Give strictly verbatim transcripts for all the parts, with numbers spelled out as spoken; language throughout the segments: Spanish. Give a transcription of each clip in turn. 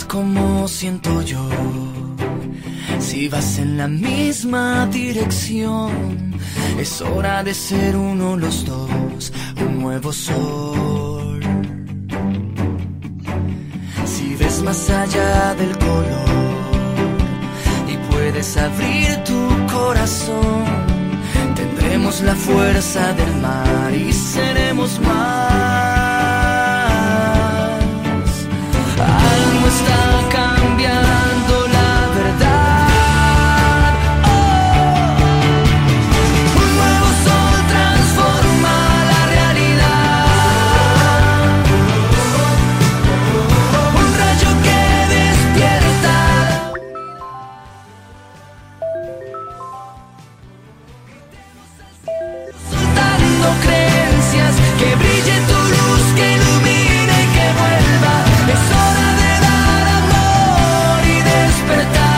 como siento yo. Si vas en la misma dirección, es hora de ser uno los dos, un nuevo sol. Si ves más allá del color y puedes abrir tu corazón, tendremos la fuerza del mar y seremos más. Algo está cambiando, la verdad. Oh. Un nuevo sol transforma la realidad. Un rayo que despierta. Soltando creencias, que brille tu luz, que ilumine y que vuelva. Es hora de dar amor y despertar.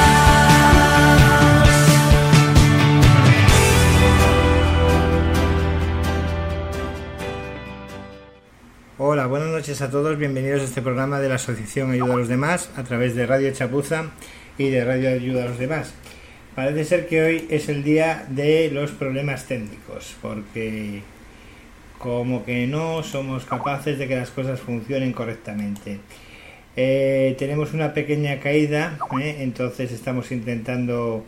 Hola, buenas noches a todos, bienvenidos a este programa de la Asociación Ayuda a los Demás a través de Radio Chapuza y de Radio Ayuda a los Demás. Parece ser que hoy es el día de los problemas técnicos, porque como que no somos capaces de que las cosas funcionen correctamente. Eh, tenemos una pequeña caída, ¿eh? Entonces estamos intentando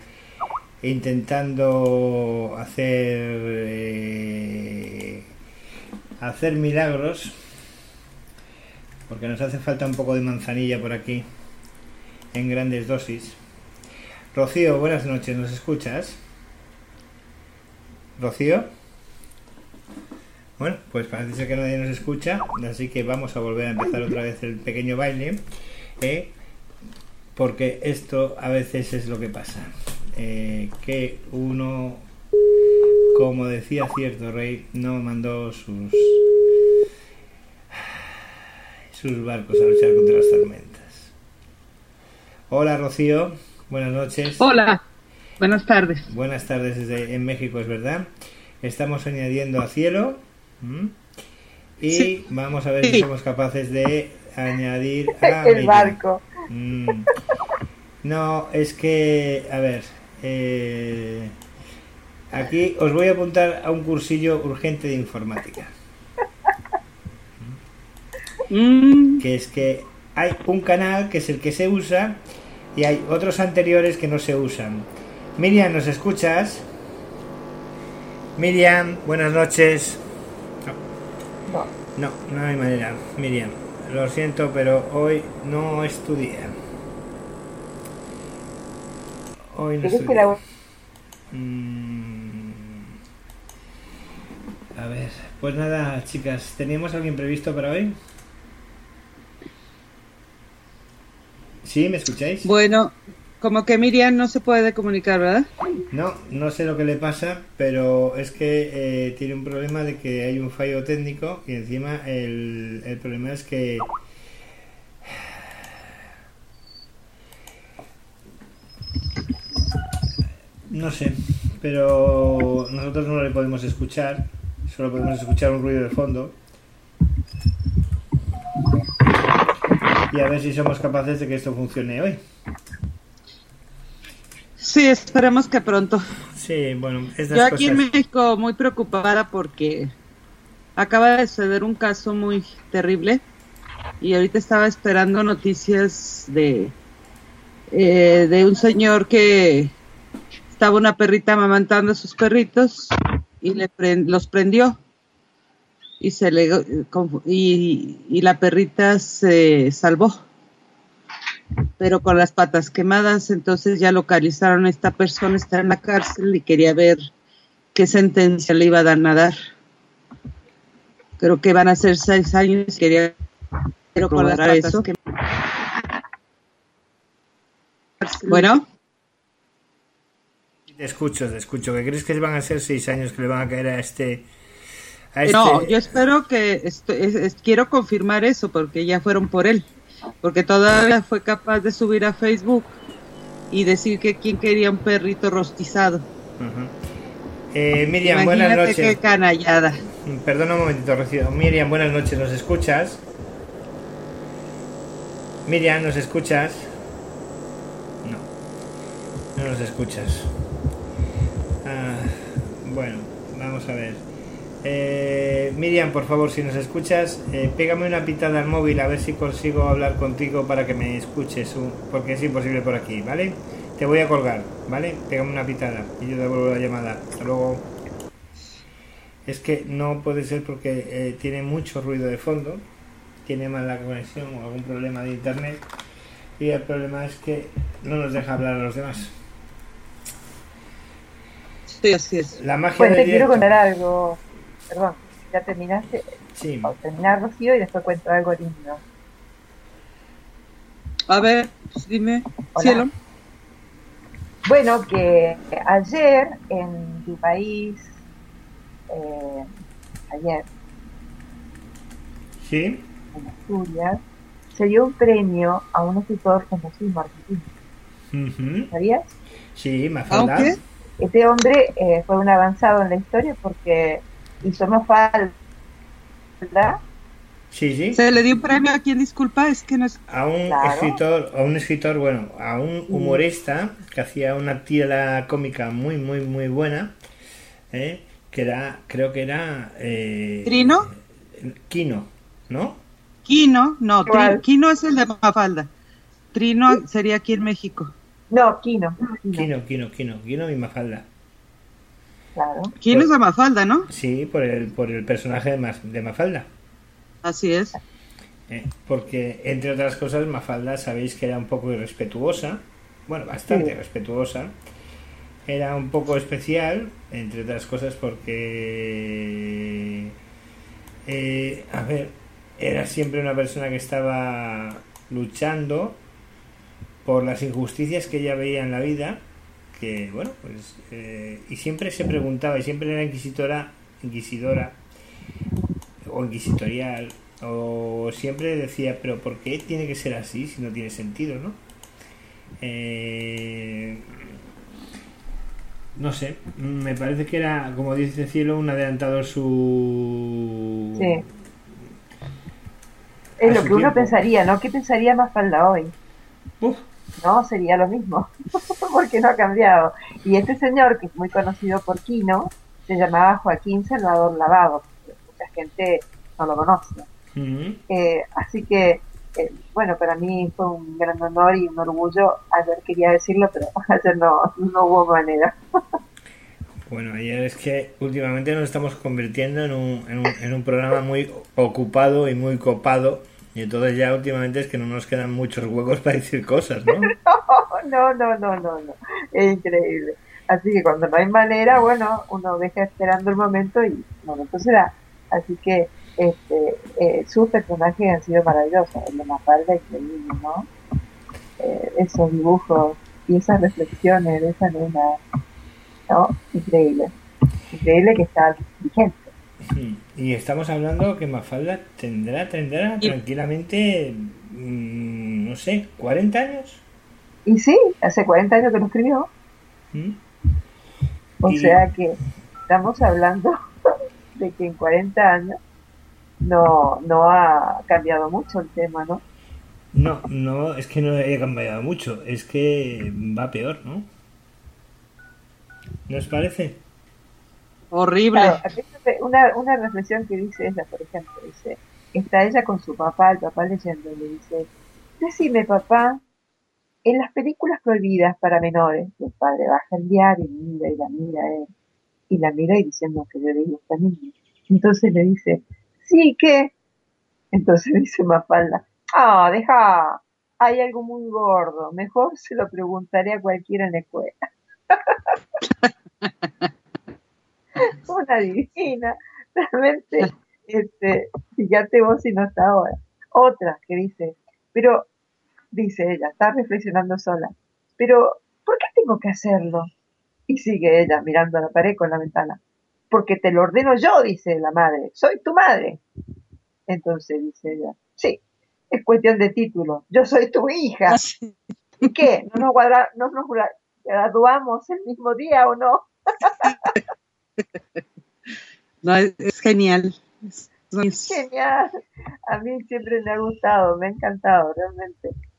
intentando hacer eh, hacer milagros, porque nos hace falta un poco de manzanilla por aquí en grandes dosis. Rocío, buenas noches, ¿nos escuchas? ¿Rocío? Bueno, pues parece ser que nadie nos escucha, así que vamos a volver a empezar otra vez el pequeño baile, ¿eh? Porque esto a veces es lo que pasa, eh, que uno, como decía cierto rey, no mandó sus sus barcos a luchar contra las tormentas. Hola, Rocío, buenas noches. Hola, buenas tardes. Buenas tardes desde en México, es verdad. Estamos añadiendo a Cielo. ¿Mm? Y sí, vamos a ver sí. si somos capaces de añadir a el barco. Mm. No, es que, a ver, eh, aquí os voy a apuntar a un cursillo urgente de informática. Mm. Que es que hay un canal que es el que se usa y hay otros anteriores que no se usan. Miriam, ¿nos escuchas? Miriam, buenas noches. No, no, no hay manera, Miriam. Lo siento, pero hoy no es tu día. Hoy no es tu día. Mm. A ver, pues nada, chicas, ¿teníamos alguien previsto para hoy? ¿Sí? ¿Me escucháis? Bueno, como que Miriam no se puede comunicar, ¿verdad? No, no sé lo que le pasa, pero es que eh, tiene un problema de que hay un fallo técnico y encima el, el problema es que no sé, pero nosotros no le podemos escuchar, solo podemos escuchar un ruido de fondo. Y a ver si somos capaces de que esto funcione hoy. Sí, esperemos que pronto. Sí, bueno, estas yo aquí cosas... en México muy preocupada porque acaba de suceder un caso muy terrible y ahorita estaba esperando noticias de eh, de un señor que estaba una perrita amamantando a sus perritos y le pre- los prendió y se le y, y la perrita se salvó, pero con las patas quemadas. Entonces ya localizaron a esta persona, está en la cárcel y quería ver qué sentencia le iba a dar a dar. Creo que van a ser seis años y quería pero con las patas eso. Quemadas. Bueno. Te escucho, te escucho. ¿Qué crees que van a ser seis años que le van a caer a este... A este... No, yo espero que... Esto, es, es, quiero confirmar eso porque ya fueron por él. Porque todavía fue capaz de subir a Facebook y decir que quién quería un perrito rostizado. Uh-huh. eh, Miriam, Imagínate buenas noches. Qué canallada. Perdona un momentito, Rocío. Miriam, buenas noches, ¿nos escuchas? Miriam, ¿nos escuchas? No, no nos escuchas. Ah, bueno, vamos a ver. Eh, Miriam, por favor, si nos escuchas, eh, pégame una pitada al móvil a ver si consigo hablar contigo para que me escuches, porque es imposible por aquí, ¿vale? Te voy a colgar, ¿vale? Pégame una pitada y yo devuelvo la llamada. Hasta luego. Es que no puede ser porque eh, tiene mucho ruido de fondo, tiene mala conexión o algún problema de internet, y el problema es que no nos deja hablar a los demás. Sí, así es. La magia Pues del te quiero directo. contar algo. Perdón, ya terminaste. Sí. O terminar, Rocío, y después cuento algo lindo. A ver, pues dime, Hola. cielo. Bueno, que ayer en tu país, eh, ayer Sí. en Asturias, se dio un premio a un escritor famosísimo argentino. Uh-huh. ¿Sabías? Sí, Mafalda. Aunque Este hombre eh, fue un avanzado en la historia porque hizo Mafalda. Sí, sí. se le dio un premio a quien, disculpa, es que no es... A un Claro. escritor, a un escritor, bueno, a un humorista que hacía una tira cómica muy, muy, muy buena, ¿eh? Que era, creo que era... Eh, ¿Trino? Quino, ¿no? Quino, no, Tri- ¿Cuál? Quino es el de Mafalda. Trino sería aquí en México. No, Quino. Quino, Quino, Quino, Quino, Quino y Mafalda. claro. Quino es de Mafalda, ¿no? Sí, por el, por el personaje de, Mas- de Mafalda. Así es. ¿eh? Porque, entre otras cosas, Mafalda, sabéis que era un poco irrespetuosa, bueno, bastante Sí. respetuosa, era un poco especial, entre otras cosas, porque, eh, a ver, era siempre una persona que estaba luchando por las injusticias que ella veía en la vida, que, bueno, pues, eh, y siempre se preguntaba, y siempre era inquisitora, inquisidora, o inquisitorial, o siempre decía, pero ¿por qué tiene que ser así si no tiene sentido, no? Eh, no sé, me parece que era, como dice Cielo, un adelantador su... Sí. a Es lo su que uno tiempo. pensaría, ¿no? ¿Qué pensaría Mafalda hoy? Uf, No, sería lo mismo, porque no ha cambiado. Y este señor, que es muy conocido por Quino, se llamaba Joaquín Salvador Lavado, porque mucha gente no lo conoce. ujú. Eh, así que, eh, bueno, para mí fue un gran honor y un orgullo. Ayer quería decirlo, pero ayer no, no hubo manera. Bueno, ayer es que últimamente nos estamos convirtiendo en un, en un, en un programa muy ocupado y muy copado, y entonces ya últimamente es que no nos quedan muchos huecos para decir cosas, ¿no? No, no, no, no, no. Es increíble. Así que cuando no hay manera, bueno, uno deja esperando el momento y el momento será. Así que este, eh, sus personajes han sido maravillosos. El de Mafalda, increíble, ¿no? Eh, esos dibujos y esas reflexiones de esa nena, ¿no? Increíble. Increíble que está vigente. Y estamos hablando que Mafalda tendrá, tendrá Y- tranquilamente, mm, no sé, cuarenta años. Y sí, hace cuarenta años que lo escribió. ¿Mm? O Y- sea que estamos hablando de que en cuarenta años no, no ha cambiado mucho el tema, ¿no? No, no, es que no haya cambiado mucho, es que va peor, ¿no? ¿No os parece? Horrible. Claro, aquí una, una reflexión que dice ella, por ejemplo, dice, está ella con su papá, el papá leyendo, y le dice, decime papá, en las películas prohibidas para menores, el padre baja el diario y mira y la mira él, y la mira y diciendo que yo digo esta niña. Entonces le dice, sí, ¿qué? Entonces dice Mafalda, ah, deja, hay algo muy gordo, mejor se lo preguntaré a cualquiera en la escuela. Una divina, realmente, este, fíjate vos si no está ahora. Otra que dice, pero, dice ella, está reflexionando sola, pero, ¿por qué tengo que hacerlo? Y sigue ella mirando a la pared con la ventana, porque te lo ordeno yo, dice la madre, soy tu madre. Entonces dice ella, sí, es cuestión de título, yo soy tu hija. Así. ¿Y qué? ¿No nos, guarda, no nos graduamos el mismo día o no? No, es, es genial. Es- es- Genial. A mí siempre me ha gustado, me ha encantado, realmente.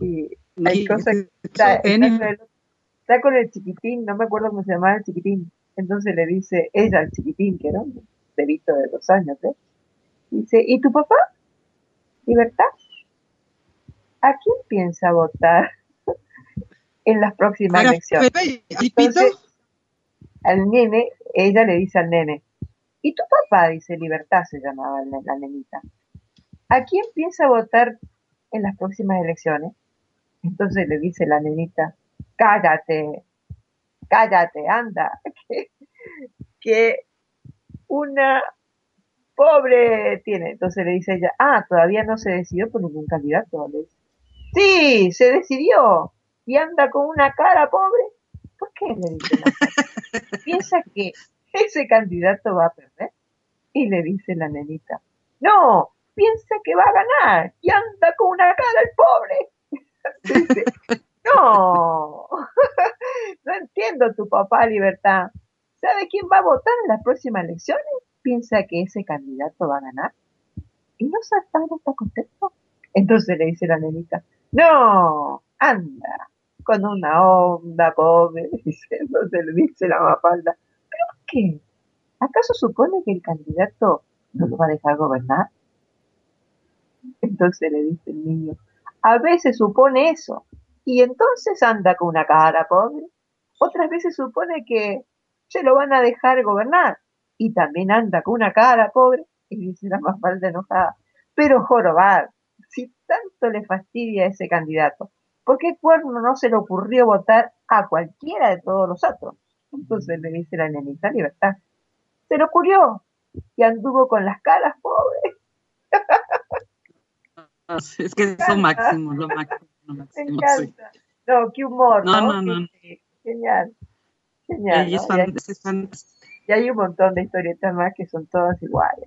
Y hay cosas que está, está, con el, está con el chiquitín, no me acuerdo cómo se llamaba el chiquitín. Entonces le dice ella al chiquitín, que era un bebito de dos años, ¿eh? Dice, ¿y tu papá? ¿Libertad? ¿A quién piensa votar en las próximas elecciones? Entonces, al nene, ella le dice al nene, ¿y tu papá? Dice, Libertad se llamaba la, la nenita. ¿A quién piensa votar en las próximas elecciones? Entonces le dice la nenita, cállate, cállate, anda, que, que una pobre tiene. Entonces le dice ella, ah, todavía no se decidió por ningún candidato. Le dice, sí, se decidió, y anda con una cara pobre. ¿Por qué? Le dice la cara. Piensa que ese candidato va a perder. Y le dice la nenita, no, piensa que va a ganar, y anda con una cara el pobre. Dice, no, no entiendo tu papá, Libertad. ¿Sabe quién va a votar en las próximas elecciones? Piensa que ese candidato va a ganar. ¿Y no está, está contento? Entonces le dice la nenita, no, anda, con una onda pobre. Entonces le dice la Mafalda, ¿pero qué? ¿Acaso supone que el candidato no lo va a dejar gobernar? Entonces le dice el niño, a veces supone eso, y entonces anda con una cara pobre. Otras veces supone que se lo van a dejar gobernar, y también anda con una cara pobre. Y dice la Mafalda enojada, pero jorobar, si tanto le fastidia a ese candidato, ¿por qué cuerno no se le ocurrió votar a cualquiera de todos los otros? Entonces le dice la nenita, Libertad, se le ocurrió y anduvo con las caras pobres. Es que es lo máximo, lo máximo, lo máximo. Me encanta. Sí. No, qué humor, ¿no? No, no, no. Qué, genial, genial. ¿no? Fan, y, hay, es fan. Y hay un montón de historietas más que son todas iguales.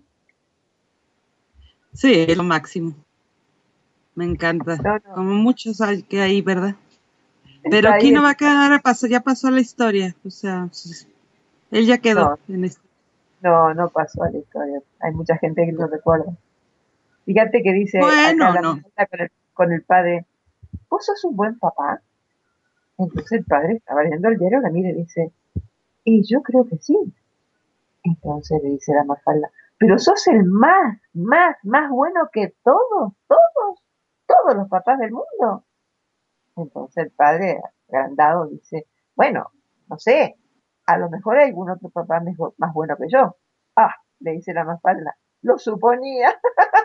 Sí, es lo máximo. Me encanta. No, no. Como muchos hay que hay, ¿verdad? Pero aquí no va a quedar, pasó, ya pasó la historia. O sea, él ya quedó no, en esto. No, no pasó a la historia. Hay mucha gente que lo recuerda. Fíjate que dice bueno, acá la no. con, el, con el padre, ¿vos sos un buen papá? Entonces el padre estaba leyendo el diario, la mira y dice, y yo creo que sí. Entonces le dice la Mafalda, pero sos el más, más, más bueno que todos, todos, todos los papás del mundo. Entonces el padre, agrandado, dice, bueno, no sé, a lo mejor hay algún otro papá mejor, más bueno que yo. Ah, le dice la Mafalda, lo suponía.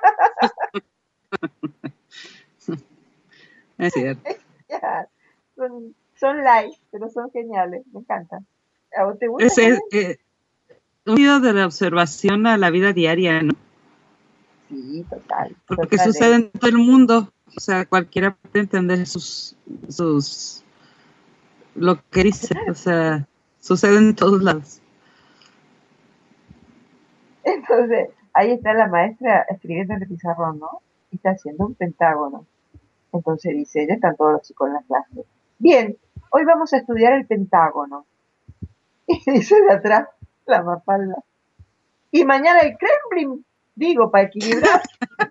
Es cierto. Son, son light, pero son geniales, me encantan. ¿A vos te gusta? Es, es, es un video de la observación a la vida diaria, ¿no? Sí, total. Porque total, sucede en todo el mundo, o sea, cualquiera puede entender sus, sus, lo que dice, o sea, sucede en todos lados. Entonces, ahí está la maestra escribiendo en el pizarrón, ¿no? Y está haciendo un pentágono. Entonces dice, ya están todos los chicos en la clase. Bien, hoy vamos a estudiar el pentágono. Y dice de atrás la Mafalda. Y mañana el Kremlin, digo, para equilibrar.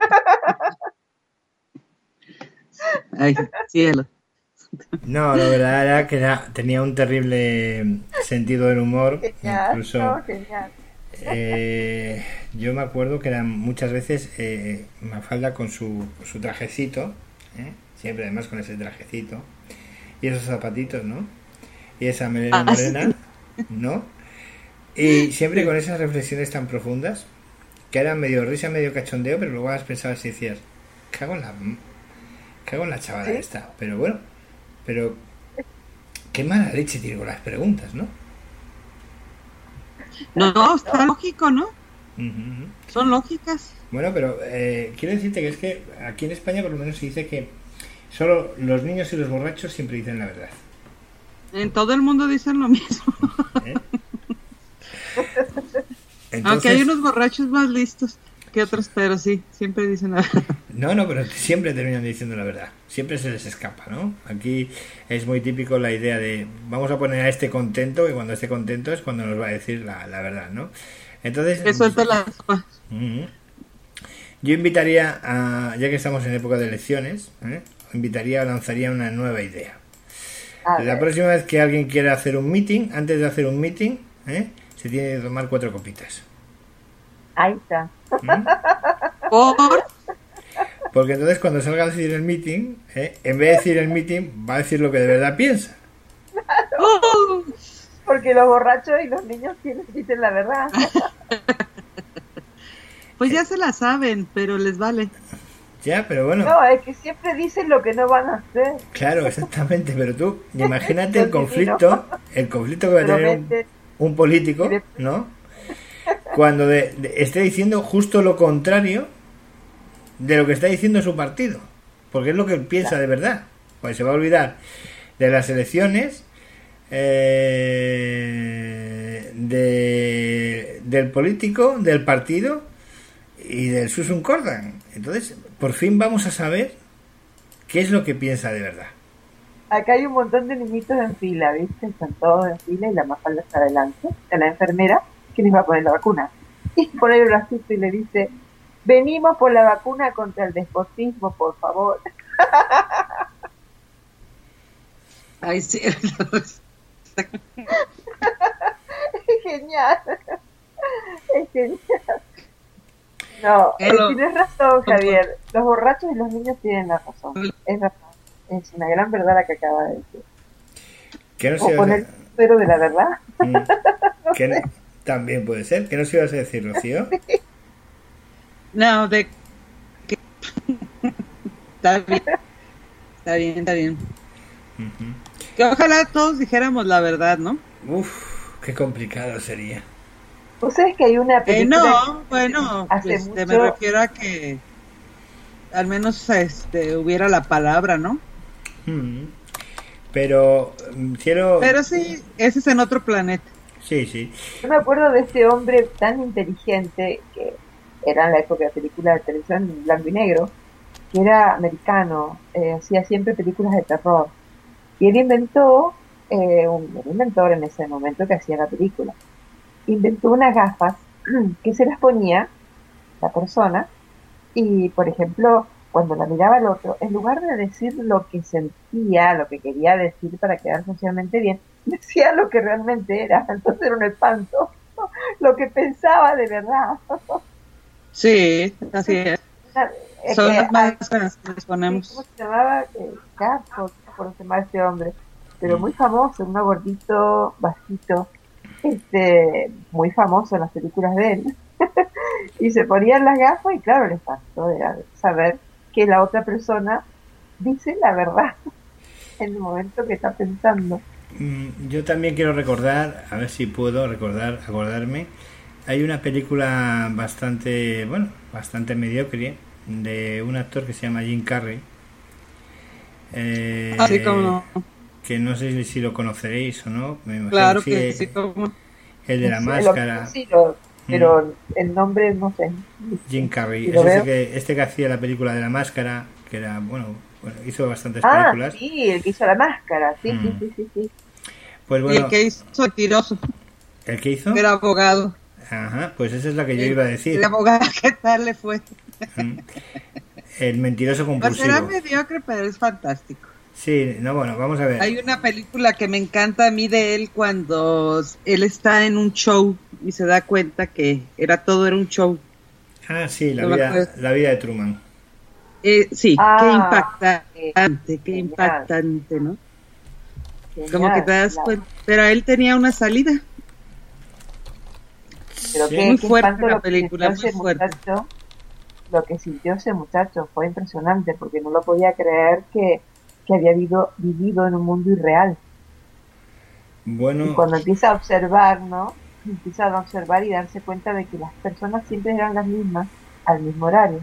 Ay, cielo. No, la verdad era que era, tenía un terrible sentido del humor. Genial, incluso no, genial. Eh, yo me acuerdo que eran muchas veces eh, Mafalda con su, su trajecito, ¿eh? Siempre además con ese trajecito y esos zapatitos, ¿no? Y esa melena ah, morena, sí. ¿no? Y siempre con esas reflexiones tan profundas que eran medio risa, medio cachondeo, pero luego las pensabas y decías, cago en la cago en la chavala ¿sí? esta, pero bueno, pero qué mala leche tiene con las preguntas, ¿no? No, está lógico, ¿no? Uh-huh. Son lógicas. Bueno, pero eh, quiero decirte que es que aquí en España por lo menos se dice que solo los niños y los borrachos siempre dicen la verdad. En todo el mundo dicen lo mismo. ¿Eh? Entonces, aunque hay unos borrachos más listos que otros, pero sí, siempre dicen la verdad. No, no, pero siempre terminan diciendo la verdad. Siempre se les escapa, ¿no? Aquí es muy típico la idea de vamos a poner a este contento y cuando esté contento es cuando nos va a decir la, la verdad, ¿no? Entonces... Que suelte las... Uh-huh. Yo invitaría a, ya que estamos en época de elecciones, ¿eh? invitaría, lanzaría una nueva idea. A La ver. próxima vez que alguien quiera hacer un meeting, antes de hacer un meeting, ¿eh? se tiene que tomar cuatro copitas. Ahí está. ¿Mm? Por... Porque entonces cuando salga a decir el meeting, ¿eh? en vez de decir el meeting, va a decir lo que de verdad piensa. ¡Oh! Porque los borrachos y los niños tienen, dicen la verdad. Pues ya se la saben, pero les vale. Ya, pero bueno, No, es que siempre dicen lo que no van a hacer. claro, exactamente. Pero tú, imagínate el conflicto, el conflicto que va a tener un, Promete. un político, ¿no? Cuando de- de- esté diciendo justo lo contrario de lo que está diciendo su partido. Porque es lo que él piensa de verdad. Pues se va a olvidar de las elecciones, eh, de, del político, del partido y del Susun Cordan. Entonces, por fin vamos a saber qué es lo que piensa de verdad. Acá hay un montón de niñitos en fila, ¿viste? Están todos en fila y la Mafalda está adelante, de la enfermera que les va a poner la vacuna. Y pone el bracito y le dice, venimos por la vacuna contra el despotismo, por favor. Ay, sí. Es genial. Es genial. No, eh, Pero- tienes razón, Javier. Los borrachos y los niños tienen la razón. Es razón. Es una gran verdad la que acaba de decir. ¿Qué nos O ibas a- poner pero de la verdad. Mm. ¿Qué no- También puede ser. ¿Qué nos ibas a decir, Rocío? No, de que... Está bien. Está bien, está bien. Ujú. Que ojalá todos dijéramos la verdad, ¿no? Uf, qué complicado sería. ¿Vos sabés que hay una Eh, película? no, bueno, hace este, mucho- me refiero a que al menos este hubiera la palabra, ¿no? Mm. Pero mm, quiero... Pero sí, ese es en otro planeta. Sí, sí. Yo me acuerdo de este hombre tan inteligente que era en la época de películas de televisión en blanco y negro, que era americano, eh, hacía siempre películas de terror. Y él inventó, eh, un, un inventor en ese momento que hacía la película, inventó unas gafas que se las ponía la persona y, por ejemplo, cuando la miraba al otro, en lugar de decir lo que sentía, lo que quería decir para quedar socialmente bien, decía lo que realmente era. Entonces era un espanto, lo que pensaba de verdad. Sí, así es. Es Son que, las ay, máscaras que les ponemos. ¿cómo se llamaba? Eh, Garfo, por se llamaba este hombre, pero Mm. muy famoso, un gordito, bajito, este, muy famoso en las películas de él. Y se ponían las gafas y claro, el espanto era saber que la otra persona dice la verdad en el momento que está pensando. Mm, Yo también quiero recordar, a ver si puedo recordar, acordarme. Hay una película bastante, bueno, bastante mediocre de un actor que se llama Jim Carrey. Eh, Así como, que no sé si lo conoceréis o no. Me imagino claro sí, que eh, sí, como. el de la Sí, máscara. lo- sí, lo- pero el nombre no sé. Jim Carrey, Sí, es lo ese veo. que, este que hacía la película de la máscara, que era, bueno, bueno hizo bastantes Ah, películas. sí, el que hizo la máscara, sí, Mm. sí, sí, sí, sí. Pues Y bueno, el que hizo mentiroso, ¿el que hizo? era abogado. Ajá, pues esa es la que yo iba a decir. El abogado, ¿qué tal le fue? Mm. El mentiroso Pues será compulsivo. mediocre, pero es fantástico. Sí, no, bueno, vamos a ver. Hay una película que me encanta a mí de él cuando él está en un show y se da cuenta que era todo era un show. Ah, sí, la No me vida, acuerdo. la vida de Truman. Eh, sí, Ah, qué impactante, qué genial. impactante, ¿no? Genial, Como que te das claro. cuenta. Pero él tenía una salida. Pero Sí. qué, Muy qué fuerte espanto la lo que película, sintió muy ese fuerte. muchacho, lo que sintió ese muchacho fue impresionante porque no lo podía creer que, que había vivido, vivido en un mundo irreal. Y Bueno, cuando empieza a observar, ¿no? Empieza a observar y darse cuenta de que las personas siempre eran las mismas al mismo horario.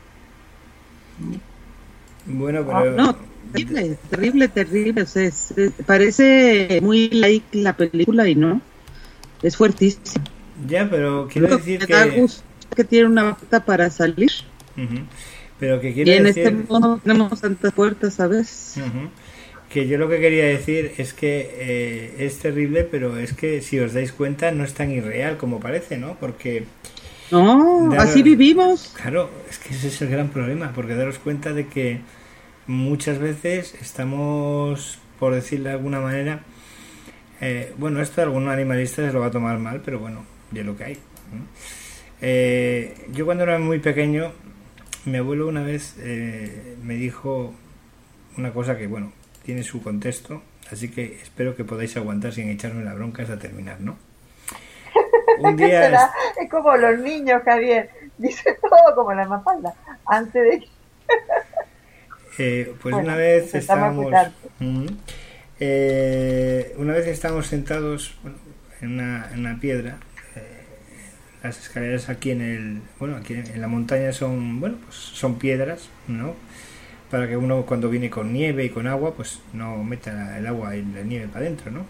bueno, Ah, pero... No, terrible, terrible, terrible. O sea, es- es- parece muy like la película y no. Es fuertísimo. Ya, pero quiero Lo decir que da que... gusto es que tiene una puerta para salir. Ujú. Pero que Y quiero en decir... este mundo no tenemos tantas puertas, ¿sabes? Ujú. Que yo lo que quería decir es que eh, es terrible, pero es que si os dais cuenta no es tan irreal como parece, ¿no? Porque, No, Claro. así vivimos. claro, es que ese es el gran problema, porque daros cuenta de que muchas veces estamos, por decirlo de alguna manera, eh, bueno, esto algún animalista se lo va a tomar mal, pero bueno, de lo que hay, ¿no? Eh, yo cuando era muy pequeño, mi abuelo una vez eh, me dijo una cosa que, bueno, tiene su contexto, así que espero que podáis aguantar sin echarme la bronca hasta terminar, ¿no? Un día... Será, es como los niños, Javier, dice todo como la Mafalda, antes de que... Eh, pues bueno, una vez estábamos estábamos uh, eh, una vez estábamos sentados, bueno, en, una, en una piedra. Eh, las escaleras aquí en el bueno aquí en la montaña son bueno pues son piedras, ¿no? Para que uno cuando viene con nieve y con agua pues no meta el agua y la nieve para adentro, ¿no?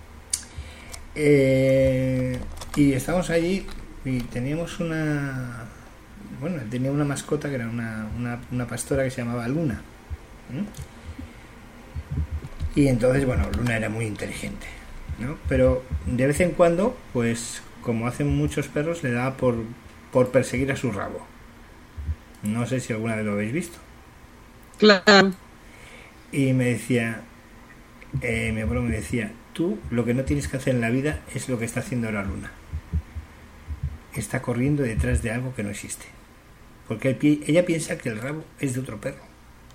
Eh, y estábamos allí y teníamos una bueno, tenía una mascota que era una, una, una pastora que se llamaba Luna. ¿Mm? Y entonces, bueno, Luna era muy inteligente, ¿no? Pero de vez en cuando, pues como hacen muchos perros, le daba por, por perseguir a su rabo. No sé si alguna vez lo habéis visto. Claro. Y me decía, eh, mi abuelo me decía, tú lo que no tienes que hacer en la vida es lo que está haciendo ahora Luna. Está corriendo detrás de algo que no existe. Porque el pie, ella piensa que el rabo es de otro perro.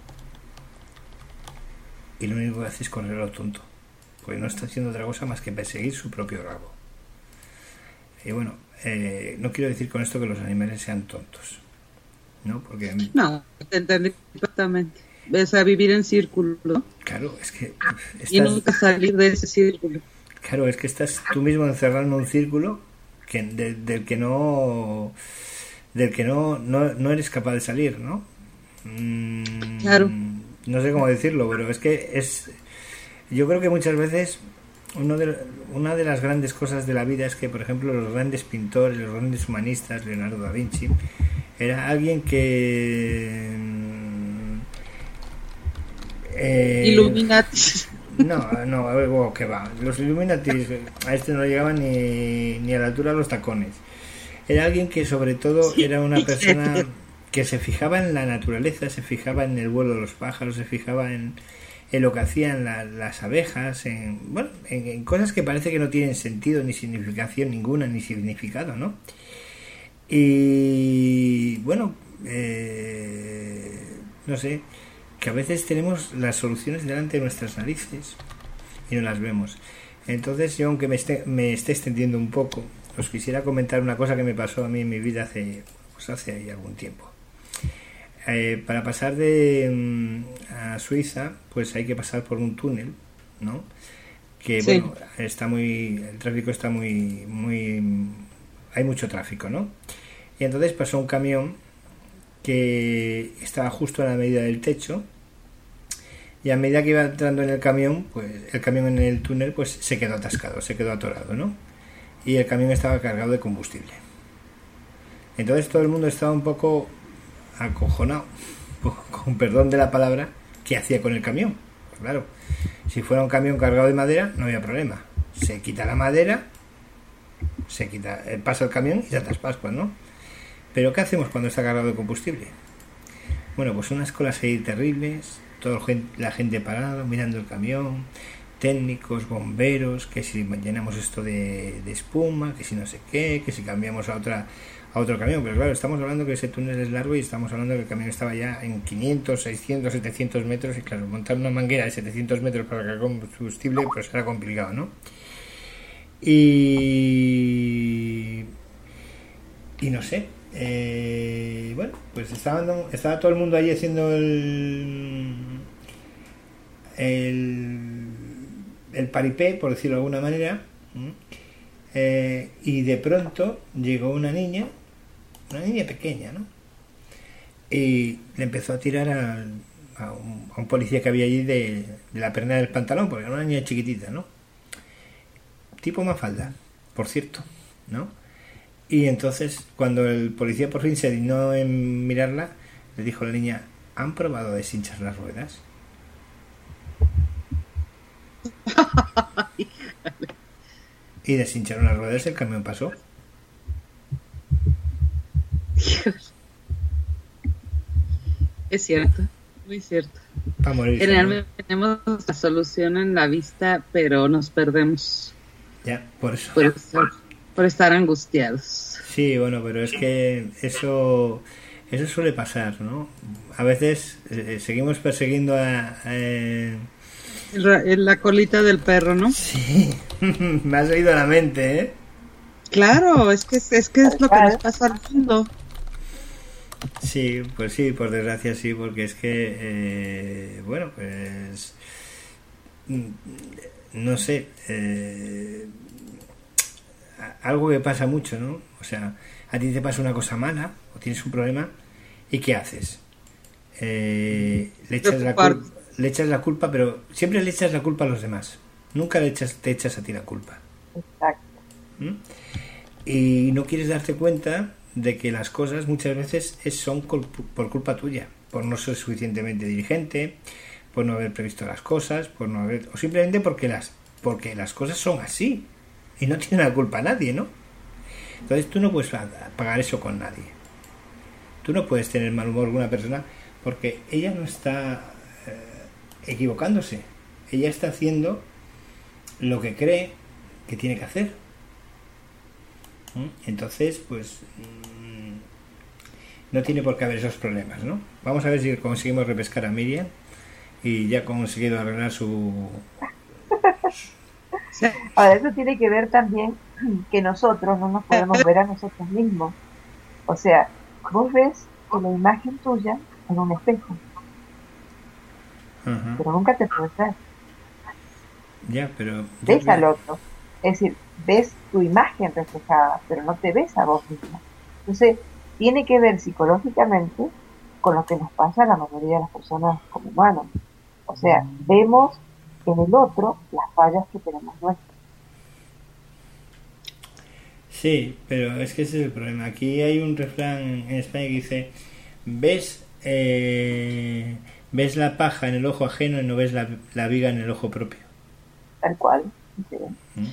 Y lo único que hace es correr a lo tonto. Porque no está haciendo otra cosa más que perseguir su propio rabo. Y bueno, eh, no quiero decir con esto que los animales sean tontos, ¿no? Porque... No, te entendí perfectamente. Ves a vivir en círculo, ¿no? Claro, es que... Estás, y nunca salir de ese círculo. Claro, es que estás tú mismo encerrado en un círculo que, de, del que no... del que no, no, no eres capaz de salir, ¿no? Mm, claro. No sé cómo decirlo, pero es que es... Yo creo que muchas veces uno de, una de las grandes cosas de la vida es que, por ejemplo, los grandes pintores, los grandes humanistas, Leonardo da Vinci, era alguien que... Eh, Illuminati. No, no, oh, que va. Los Illuminati a este no llegaban ni, ni a la altura de los tacones. Era alguien que sobre todo era una persona que se fijaba en la naturaleza, se fijaba en el vuelo de los pájaros, se fijaba en, en lo que hacían la, las abejas, en, bueno, en, en cosas que parece que no tienen sentido, ni significación ninguna, ni significado, ¿no? Y bueno, eh, no sé, que a veces tenemos las soluciones delante de nuestras narices y no las vemos. Entonces yo, aunque me esté, me esté extendiendo un poco, os quisiera comentar una cosa que me pasó a mí en mi vida hace, pues hace ahí algún tiempo. Eh, para pasar de um, a Suiza, pues hay que pasar por un túnel, ¿no? Que sí. Bueno, está muy, el tráfico está muy, muy, hay mucho tráfico, ¿no? Y entonces pasó un camión que estaba justo a la medida del techo, y a medida que iba entrando en el camión, pues el camión en el túnel, pues se quedó atascado, se quedó atorado, ¿no? Y el camión estaba cargado de combustible. Entonces todo el mundo estaba un poco acojonado, con perdón de la palabra, ¿qué hacía con el camión? Pues claro, si fuera un camión cargado de madera no había problema, se quita la madera, se quita, pasa el camión y ya te pascuas, ¿no? Pero ¿qué hacemos cuando está cargado de combustible? Bueno, pues unas colas ahí terribles, toda la gente parada mirando el camión, técnicos, bomberos, que si llenamos esto de, de espuma, que si no sé qué, que si cambiamos a otra a otro camión. Pero claro, estamos hablando que ese túnel es largo y estamos hablando que el camión estaba ya en quinientos, seiscientos, setecientos metros, y claro, montar una manguera de setecientos metros para cargar combustible pues era complicado, ¿no? Y y no sé, eh, bueno, pues estaba, estaba todo el mundo allí haciendo el el el paripé, por decirlo de alguna manera, eh, y de pronto llegó una niña, una niña pequeña, ¿no? Y le empezó a tirar a, a, un, a un policía que había allí de, de la perna del pantalón, porque era una niña chiquitita, ¿no? Tipo Mafalda, por cierto, ¿no? Y entonces, cuando el policía por fin se dignó en mirarla, le dijo a la niña, ¿han probado a deshinchar las ruedas? Y deshincharon las ruedas, el camión pasó. Es cierto. muy cierto. Para morir. Generalmente ¿no? tenemos la solución en la vista, pero nos perdemos. Ya, por eso. Por estar, por estar angustiados. Sí, bueno, pero es que eso eso suele pasar, ¿no? A veces eh, seguimos persiguiendo a... Eh... La, la colita del perro, ¿no? Sí, me has oído la mente, ¿eh? Claro, es que es, que es lo que nos pasa al mundo. Sí, pues sí, por desgracia sí, porque es que, eh, bueno, pues, no sé, eh, algo que pasa mucho, ¿no? O sea, a ti te pasa una cosa mala o tienes un problema y ¿qué haces? Eh, le echas la culpa, le echas la culpa, pero siempre le echas la culpa a los demás. Nunca le echas, te echas a ti la culpa. Exacto. ¿Mm? Y no quieres darte cuenta de que las cosas muchas veces es, son col- por culpa tuya, por no ser suficientemente diligente, por no haber previsto las cosas, por no haber, o simplemente porque las, porque las cosas son así y no tiene la culpa a nadie, ¿no? Entonces tú no puedes pagar eso con nadie. Tú no puedes tener mal humor con una persona porque ella no está eh, equivocándose. Ella está haciendo lo que cree que tiene que hacer. Entonces, pues mmm, no tiene por qué haber esos problemas, ¿no? Vamos a ver si conseguimos repescar a Miriam y ya ha conseguido arreglar su... Ahora, eso tiene que ver también que nosotros no nos podemos ver a nosotros mismos. O sea, vos ves la imagen tuya en un espejo, uh-huh. pero nunca te puedes ver. Ya, pero... Ves al otro. Es decir, ves tu imagen reflejada, pero no te ves a vos misma. Entonces, tiene que ver psicológicamente con lo que nos pasa a la mayoría de las personas como humanos. O sea, vemos en el otro las fallas que tenemos nuestras. Sí, pero es que ese es el problema. Aquí hay un refrán en España que dice: ves eh, ves la paja en el ojo ajeno y no ves la, la viga en el ojo propio. Tal cual. Sí. ¿Mm?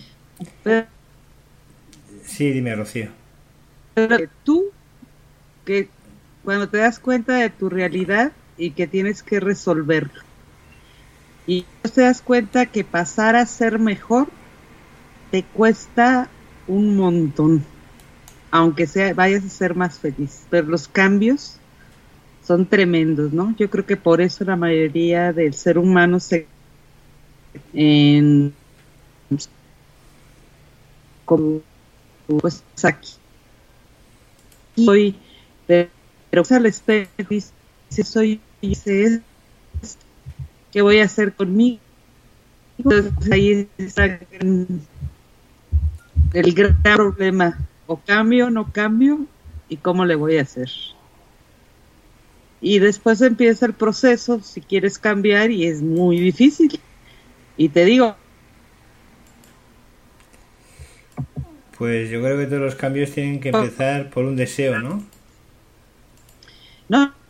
Sí, dime, Rocío. Pero tú, que cuando te das cuenta de tu realidad y que tienes que resolverlo, y te das cuenta que pasar a ser mejor te cuesta un montón, aunque sea vayas a ser más feliz, pero los cambios son tremendos, ¿no? Yo creo que por eso la mayoría del ser humano se en como pues aquí soy, pero al espejo dice soy dice ¿qué voy a hacer conmigo? Entonces ahí está el, el gran problema, o cambio o no cambio, y cómo le voy a hacer. Y después empieza el proceso si quieres cambiar y es muy difícil. Y te digo, pues yo creo que todos los cambios tienen que empezar por un deseo, ¿no? No.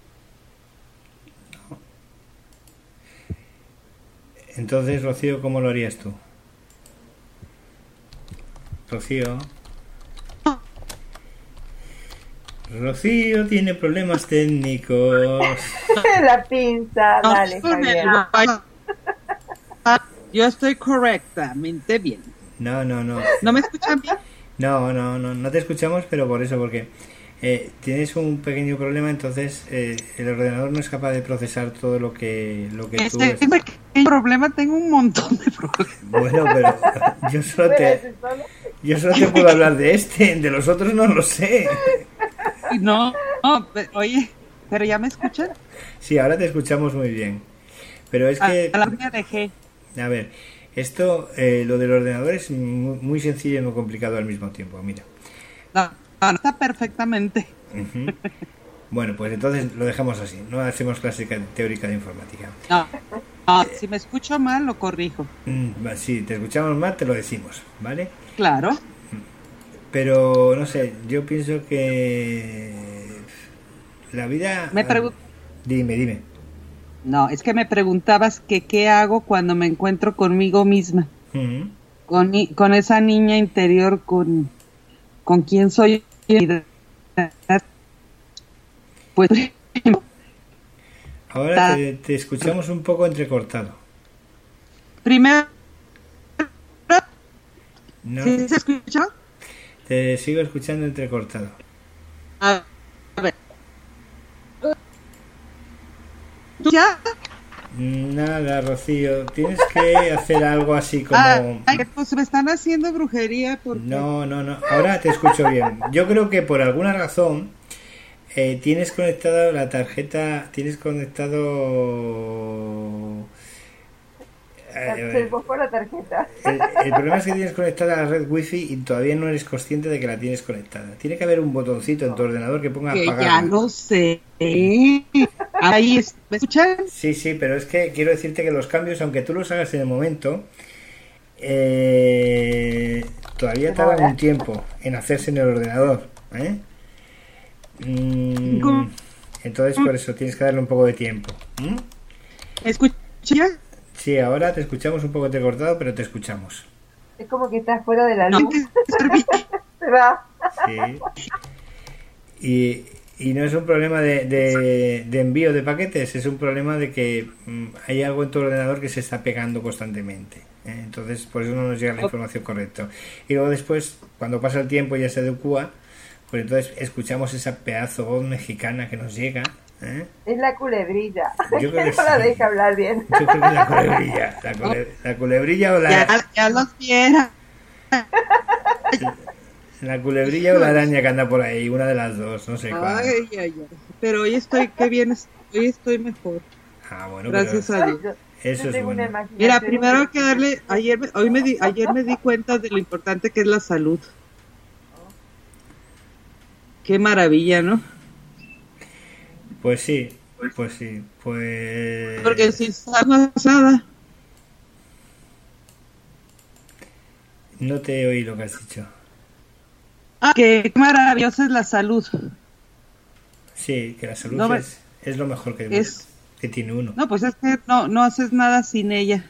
Entonces, Rocío, ¿cómo lo harías tú? Rocío. Rocío tiene problemas técnicos. La pinza, No, dale, Javier. Yo estoy correctamente bien. No, no, no. ¿No me escuchan bien? No, no, no, no te escuchamos, pero por eso, porque eh, tienes un pequeño problema, entonces eh, el ordenador no es capaz de procesar todo lo que lo que Ese tú... Es... pequeño problema, tengo un montón de problemas. Bueno, pero yo solo te yo solo te puedo hablar de este, de los otros no lo sé. No, no, oye, pero ya me escuchan. Sí, ahora te escuchamos muy bien, pero es que... A la mía dejé. A ver, esto, eh, lo del ordenador es muy, muy sencillo y muy complicado al mismo tiempo, mira. No, no está perfectamente. Uh-huh. Bueno, pues entonces lo dejamos así, no hacemos clase teórica de informática. No, no, si me escucho mal lo corrijo. Mm, si te escuchamos mal te lo decimos, ¿vale? Claro. Pero, no sé, yo pienso que la vida... Me pregunto... Dime, dime. No, es que me preguntabas que qué hago cuando me encuentro conmigo misma. Uh-huh. Con, con esa niña interior, con, con quién soy. Pues... ahora te, te escuchamos un poco entrecortado. Primero, No, ¿sí se escuchó? te sigo escuchando entrecortado. A ver. ¿Tú ya? Nada, Rocío, tienes que hacer algo así como... Ay, pues me están haciendo brujería porque... No, no, no, ahora te escucho bien. Yo creo que por alguna razón eh, tienes conectado la tarjeta, tienes conectado... Se desbocó la tarjeta. El, el problema es que tienes conectada la red wifi y todavía no eres consciente de que la tienes conectada. Tiene que haber un botoncito en tu ordenador que ponga Que apagar. ya lo sé. Ahí es- ¿me escuchan? Sí, sí, pero es que quiero decirte que los cambios, aunque tú los hagas en el momento, eh, todavía tardan un tiempo en hacerse en el ordenador, ¿eh? Mm, ¿Cómo? entonces por eso tienes que darle un poco de tiempo. ¿Mm? ¿Me escuchan ya? Sí, ahora te escuchamos un poco entrecortado, pero te escuchamos. Es como que estás fuera de la No, luz. que- Se va. Sí. Y, y no es un problema de, de, de envío de paquetes, es un problema de que mm, hay algo en tu ordenador que se está pegando constantemente, ¿eh? Entonces por eso no nos llega la información correcta. Y luego después, cuando pasa el tiempo y ya se adecua, pues entonces escuchamos esa pedazo voz mexicana que nos llega, ¿eh? Es la culebrilla. Yo creo que no la sí. deja hablar bien. Yo creo que es la culebrilla, la, cule- la culebrilla o la, ya, ya los viera. la culebrilla o la araña que anda por ahí, una de las dos, no sé cuál. Ay, ay, ay. Pero hoy estoy, qué bien, es- hoy estoy mejor. Ah, bueno, Gracias pero a Dios. Yo- eso yo es tengo una bueno. imaginación Mira, primero hay que increíble. darle, ayer, me- hoy me di, ayer me di cuenta de lo importante que es la salud. Qué maravilla, ¿no? Pues sí, pues sí, pues... Porque sin salud no haces nada. No te oí lo que has dicho. Ah, qué maravillosa es la salud. Sí, que la salud No me- es, es lo mejor que, Es- que tiene uno. No, pues es que no, no haces nada sin ella.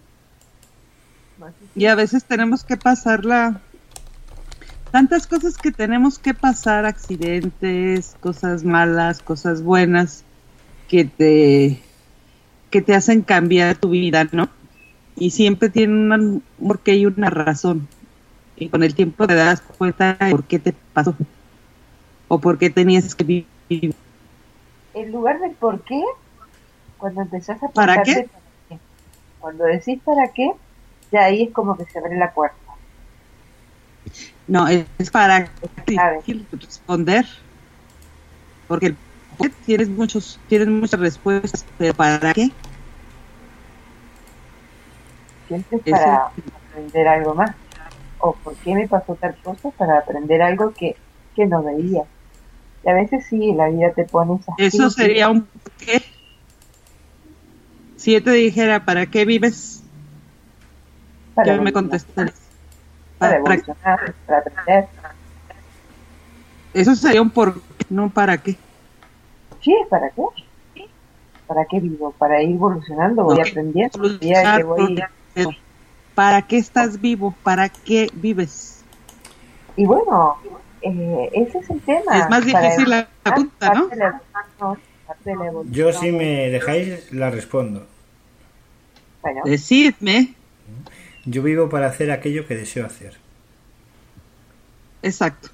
Y a veces tenemos que pasarla. Tantas cosas que tenemos que pasar, accidentes, cosas malas, cosas buenas, que te, que te hacen cambiar tu vida, ¿no? Y siempre tienen un porqué y una razón. Y con el tiempo te das cuenta de por qué te pasó. O por qué tenías que vivir. En lugar del por qué, cuando empezás a ¿Para preguntarte qué? para qué. Cuando decís para qué, ya ahí es como que se abre la puerta. No, es para Claro. responder. Porque el por qué tienes muchos, tienes muchas respuestas, pero ¿para qué? Siempre es Ese- para aprender algo más. O por qué me pasó tal cosa, para aprender algo que, que no veía. Y a veces sí, la vida te pone esas Eso crisis. sería un por qué. Si yo te dijera, ¿para qué vives? para ¿Qué me evolucionar, contestarías? Para ¿Para, para- evolucionar, para aprender. eso sería un por qué, no para qué. Sí, ¿para qué? ¿Para qué vivo? Para ir evolucionando, voy Ok, aprendiendo. a medida que Luchar voy- por- ¿Para qué estás vivo? ¿Para qué vives? Y bueno, eh, ese es el tema. Es más para difícil la evolucionar, pregunta, ¿no? parte de la evolución, parte de la evolución. Yo si me dejáis, la respondo. Bueno, Decidme. Yo vivo para hacer aquello que deseo hacer. Exacto.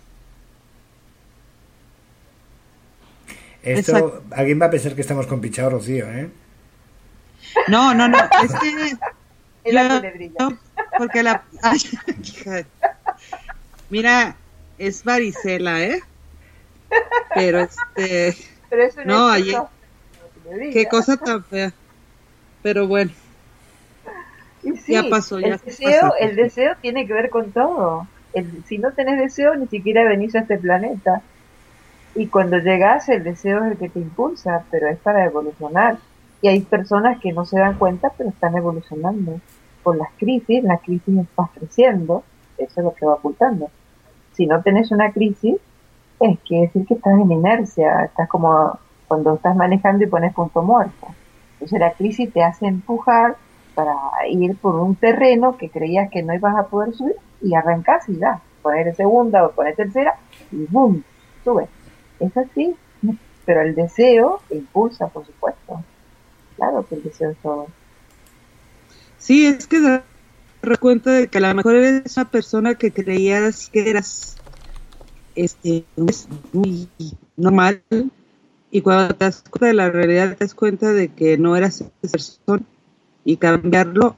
Esto, Exacto. alguien va a pensar que estamos con Pichao Rocío, ¿eh? No, no, no. Es que es la yo- culebrilla. yo- porque la ay, hija. Mira, es varicela, ¿eh? Pero este, Pero eso no, es ayer- eso, la culebrilla. qué cosa tan fea. Pero bueno, Y sí, ya pasó, ya el deseo, pasó. el deseo tiene que ver con todo. El- si no tenés deseo, ni siquiera venís a este planeta. Y cuando llegas, el deseo es el que te impulsa, pero es para evolucionar. Y hay personas que no se dan cuenta, pero están evolucionando. Con las crisis, la crisis vas creciendo, eso es lo que va ocultando. Si no tenés una crisis, es que decir que estás en inercia, estás como cuando estás manejando y pones punto muerto. Entonces la crisis te hace empujar para ir por un terreno que creías que no ibas a poder subir y arrancás y ya, poner segunda o poner tercera y ¡boom! Sube. Es así, pero el deseo te impulsa, por supuesto. Claro que el deseo es todo. Sí, es que te das cuenta de que a lo mejor eres una persona que creías que eras este muy normal, y cuando te das cuenta de la realidad te das cuenta de que no eras esa persona, y cambiarlo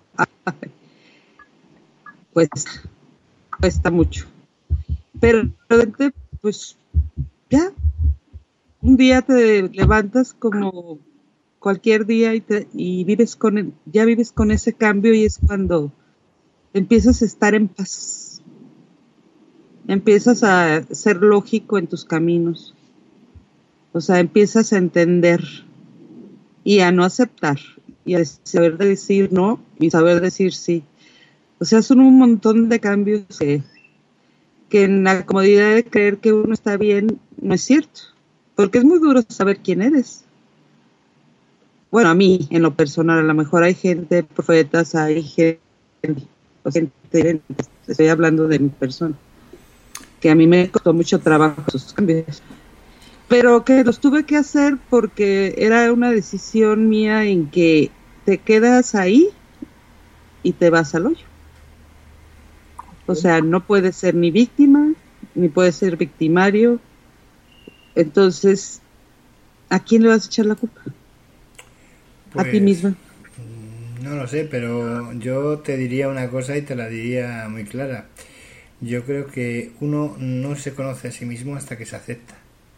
pues cuesta mucho, pero pues ya un día te levantas como cualquier día y, te, y vives con el, ya vives con ese cambio, y es cuando empiezas a estar en paz, empiezas a ser lógico en tus caminos, o sea, empiezas a entender y a no aceptar, y a saber decir no y saber decir sí. O sea, son un montón de cambios que, que en la comodidad de creer que uno está bien no es cierto, porque es muy duro saber quién eres. Bueno, a mí, en lo personal, a lo mejor hay gente, profetas, hay gente, gente, estoy hablando de mi persona, que a mí me costó mucho trabajo esos cambios, pero que los tuve que hacer porque era una decisión mía en que te quedas ahí y te vas al hoyo. O sea, no puedes ser ni víctima, ni puedes ser victimario. Entonces, ¿a quién le vas a echar la culpa? Pues, a ti misma. No lo sé, pero yo te diría una cosa y te la diría muy clara. Yo creo que uno no se conoce a sí mismo hasta que se acepta.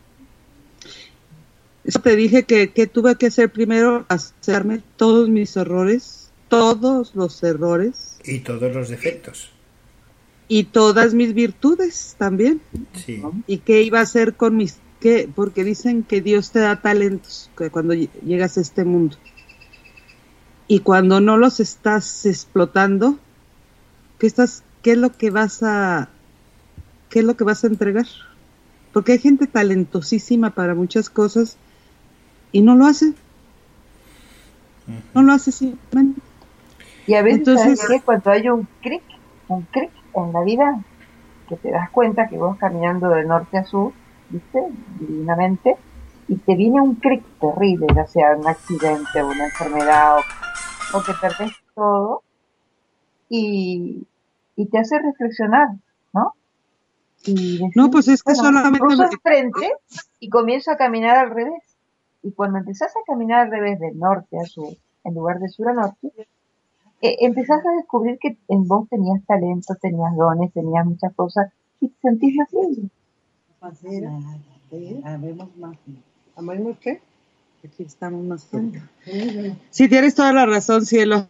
Eso te dije que, que tuve que hacer primero, hacerme todos mis errores, todos los errores. Y todos los defectos. Y todas mis virtudes también. Sí. Y qué iba a hacer con mis... ¿Qué? Porque dicen que Dios te da talentos que cuando llegas a este mundo. Y cuando no los estás explotando, ¿qué estás, qué es lo que vas a, qué es lo que vas a entregar? Porque hay gente talentosísima para muchas cosas y no lo hace. Uh-huh. No lo hace simplemente. Y a veces, entonces, ¿sabes qué? Cuando hay un clic, un clic en la vida, que te das cuenta que vas caminando de norte a sur, ¿viste? Divinamente, y te viene un clic terrible, ya sea un accidente o una enfermedad, o, o que perdés todo, y, y te hace reflexionar, ¿no? Y decir, no, pues es que bueno, solamente... cruzo enfrente y comienzo a caminar al revés. Y cuando empezás a caminar al revés, de norte a sur, en lugar de sur a norte, eh, empezás a descubrir que en vos tenías talento, tenías dones, tenías muchas cosas, y te sentís más libre. ¿Habemos más? ¿Habemos qué? Aquí estamos más cerca. Sí, tienes toda la razón, cielo.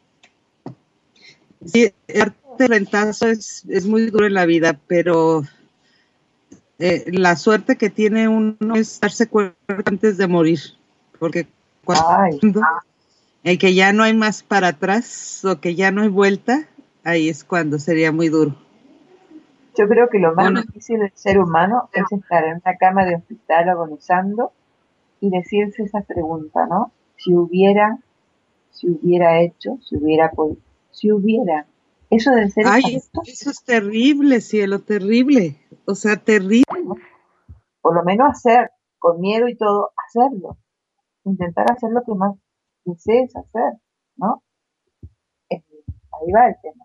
Sí, darte rentazo es, es muy duro en la vida, pero eh, la suerte que tiene uno es darse cuenta antes de morir, porque cuando el que ya no hay más para atrás o que ya no hay vuelta, ahí es cuando sería muy duro. Yo creo que lo más bueno, difícil del ser humano es estar en una cama de hospital agonizando y decirse esa pregunta, ¿no? Si hubiera, si hubiera hecho, si hubiera podido, si hubiera. Eso del ser Ay, eso, eso es terrible, cielo, terrible. O sea, terrible. Por lo menos hacer, con miedo y todo, hacerlo. Intentar hacer lo que más desees hacer, ¿no? Ahí va el tema.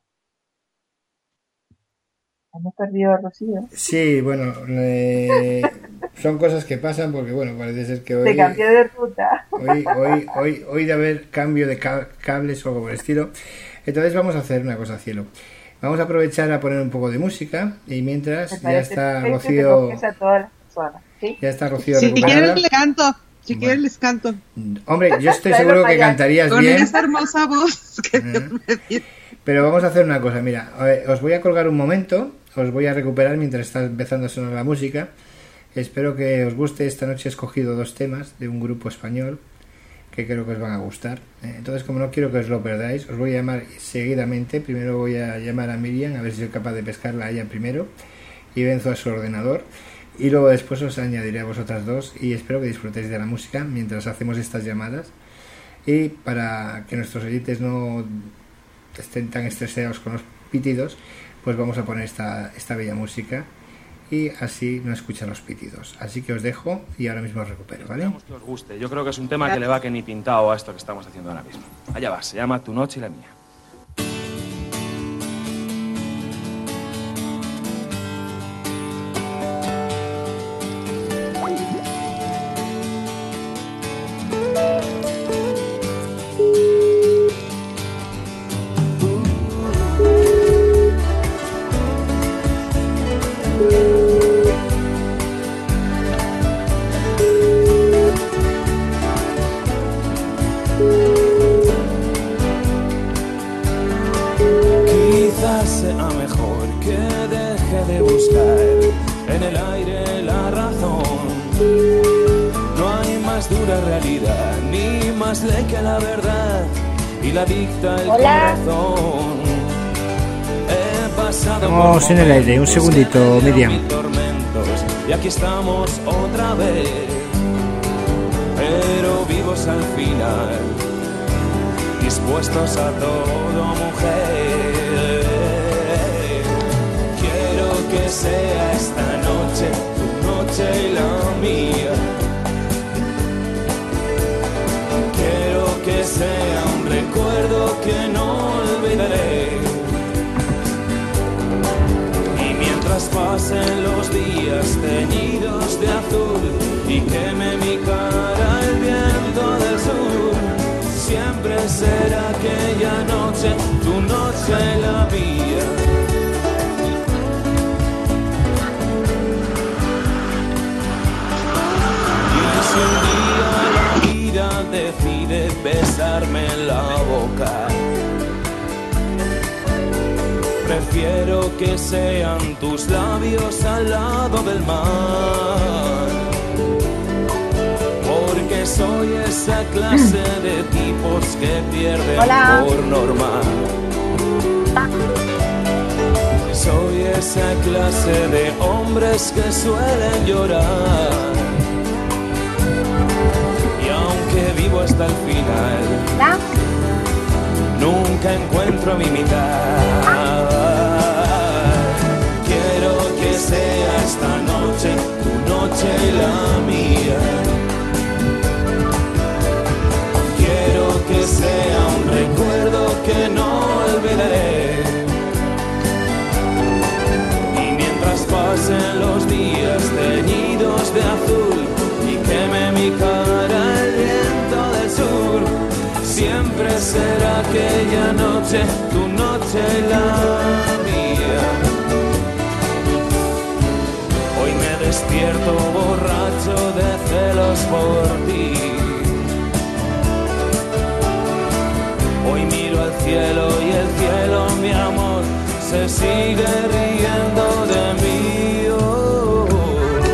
¿Hemos perdido a Rocío? Sí, bueno, eh, son cosas que pasan porque, bueno, parece ser que hoy... Se cambió de ruta. Hoy, hoy, hoy, hoy de haber cambio de cables o algo por el estilo. Entonces vamos a hacer una cosa, cielo. Vamos a aprovechar a poner un poco de música y mientras ya está Rocío... A todas las personas, ¿sí? Ya está Rocío si recuperada. Quieres le canto, si bueno. quieres les canto. Hombre, yo estoy seguro que cantarías con bien. Con esa hermosa voz que uh-huh. me... Pero vamos a hacer una cosa, mira, os voy a colgar un momento, os voy a recuperar mientras está empezando a sonar la música. Espero que os guste. Esta noche he escogido dos temas de un grupo español que creo que os van a gustar. Entonces, como no quiero que os lo perdáis, os voy a llamar seguidamente. Primero voy a llamar a Miriam, a ver si soy capaz de pescarla a ella primero, y venzo a su ordenador. Y luego después os añadiré a vosotras dos, y espero que disfrutéis de la música mientras hacemos estas llamadas. Y para que nuestros oyentes no estén tan estresados con los pitidos, pues vamos a poner esta, esta bella música y así no escuchan los pitidos. Así que os dejo y ahora mismo os recupero, ¿vale? Esperamos que os guste. Yo creo que es un tema que le va que ni pintado a esto que estamos haciendo ahora mismo. Allá va, se llama Tu noche y la mía. Estamos en el aire, un segundito, Miriam. Y aquí estamos otra vez, pero vivos al final, dispuestos a todo, mujer. Quiero que sea esta noche tu noche y la mía. Quiero que sea un recuerdo que no olvidaré. Pasen los días teñidos de azul y queme mi cara el viento del sur. Siempre será aquella noche, tu noche la mía. Y si un día la vida decide besarme en la boca, prefiero que sean tus labios al lado del mar, porque soy esa clase de tipos que pierden Hola. por norma. Soy esa clase de hombres que suelen llorar, y aunque vivo hasta el final, ¿La? nunca encuentro mi mitad. Quiero que sea esta noche tu noche y la mía. Quiero que sea un recuerdo que no olvidaré. Y mientras pasen los días teñidos de azul y queme mi cara el viento del sur, siempre será aquella noche, tu noche y la mía. Hoy me despierto borracho de celos por ti. Hoy miro al cielo y el cielo, mi amor, se sigue riendo de mí. Oh, oh.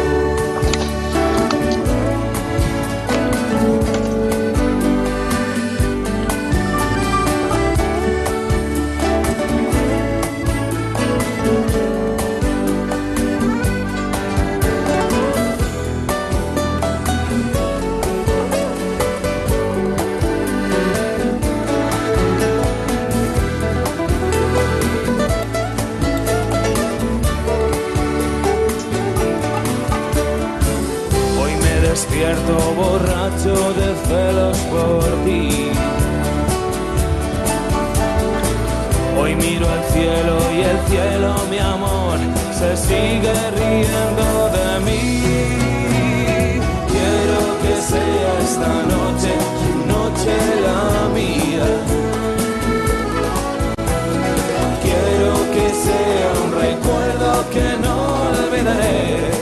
Despierto borracho de celos por ti. Hoy miro al cielo y el cielo, mi amor, se sigue riendo de mí. Quiero que sea esta noche, tu noche la mía. Quiero que sea un recuerdo que no olvidaré.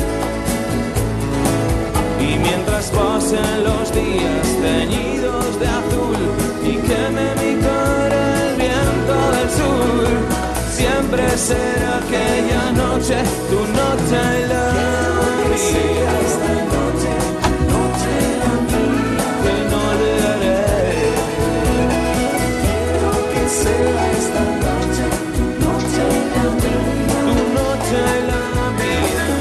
Mientras pasen los días teñidos de azul y queme mi cara el viento del sur, siempre será aquella noche, tu noche y la mía. Esta noche, noche y la mía, que no olvidaré. Quiero que sea esta noche, tu noche y la mía, tu noche y la mía.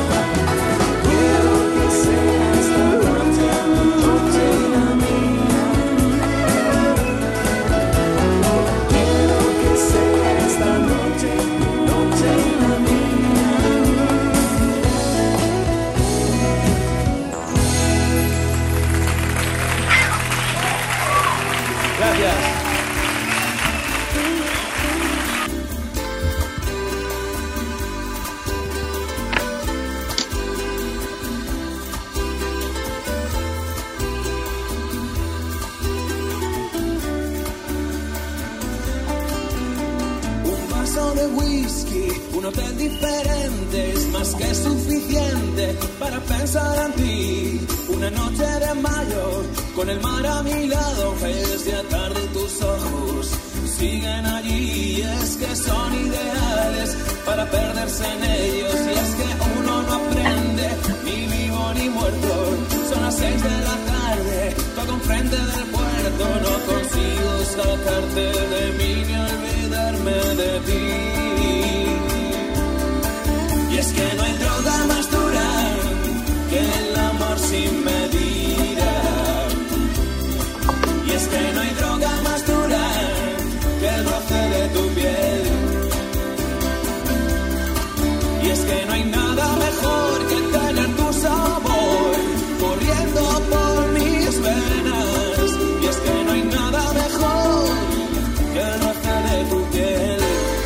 Quiero que sea esta noche, tu noche y la mía. Un hotel diferente es más que suficiente para pensar en ti. Una noche de mayo con el mar a mi lado, es de tarde tus ojos siguen allí. Es que son ideales para perderse en ellos. Y es que uno no aprende ni vivo ni muerto. Son las seis de la tarde, toco enfrente del puerto. No consigo sacarte de mí ni olvidarme de ti. Y es que no hay droga más dura que el amor sin medida. Y es que no hay droga más dura que el roce de tu piel. Y es que no hay nada mejor que tener tu sabor corriendo por mis venas. Y es que no hay nada mejor que el roce de tu piel.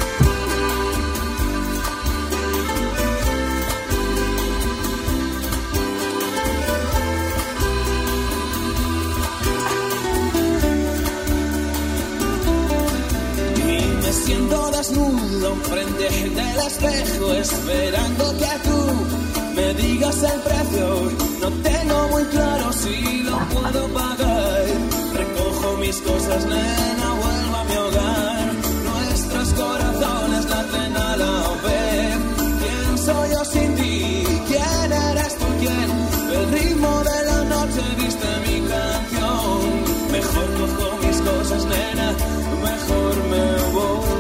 Siento desnudo frente del espejo, esperando que tú me digas el precio. No tengo muy claro si lo puedo pagar. Recojo mis cosas, nena, vuelvo a mi hogar. Nuestros corazones laten a la vez. ¿Quién soy yo sin ti? ¿Quién eres tú? ¿Quién? El ritmo de la noche viste mi canción. Mejor cojo mis cosas, nena, mejor me voy.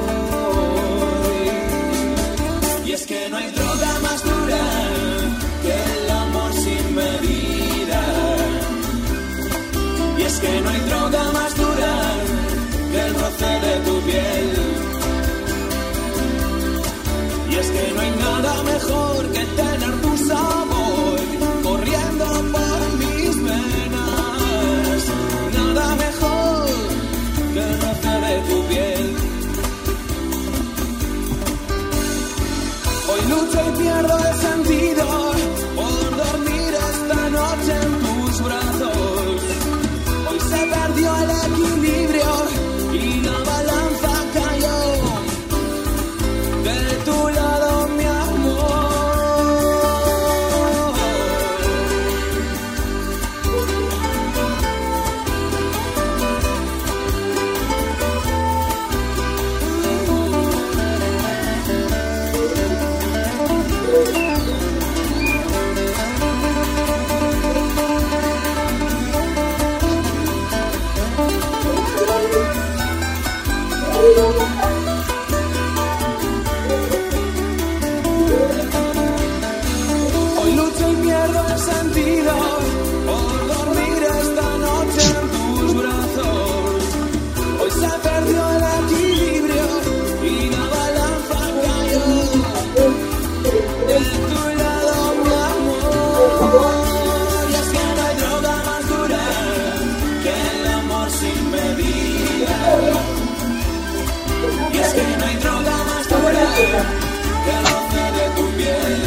Y es que no hay droga más dura que el amor sin medida. Y es que no hay droga más dura que el roce de tu piel. Y es que no hay nada mejor que tener tu sabor corriendo por mis venas. Nada mejor que el roce de tu piel. Hoy lucho y pierdo el sentido por dormir esta noche en tus brazos. Hoy se perdió el equilibrio y la balanza cayó de tu lado, mi amor. Hoy lucho y pierdo el sentido por dormir esta noche en tus brazos. Hoy se perdió el equilibrio y la balanza cayó de tu lado, mi amor. Y es que no hay droga más dura que el amor sin medida. Y es que no hay droga más dura que el roce de tu piel.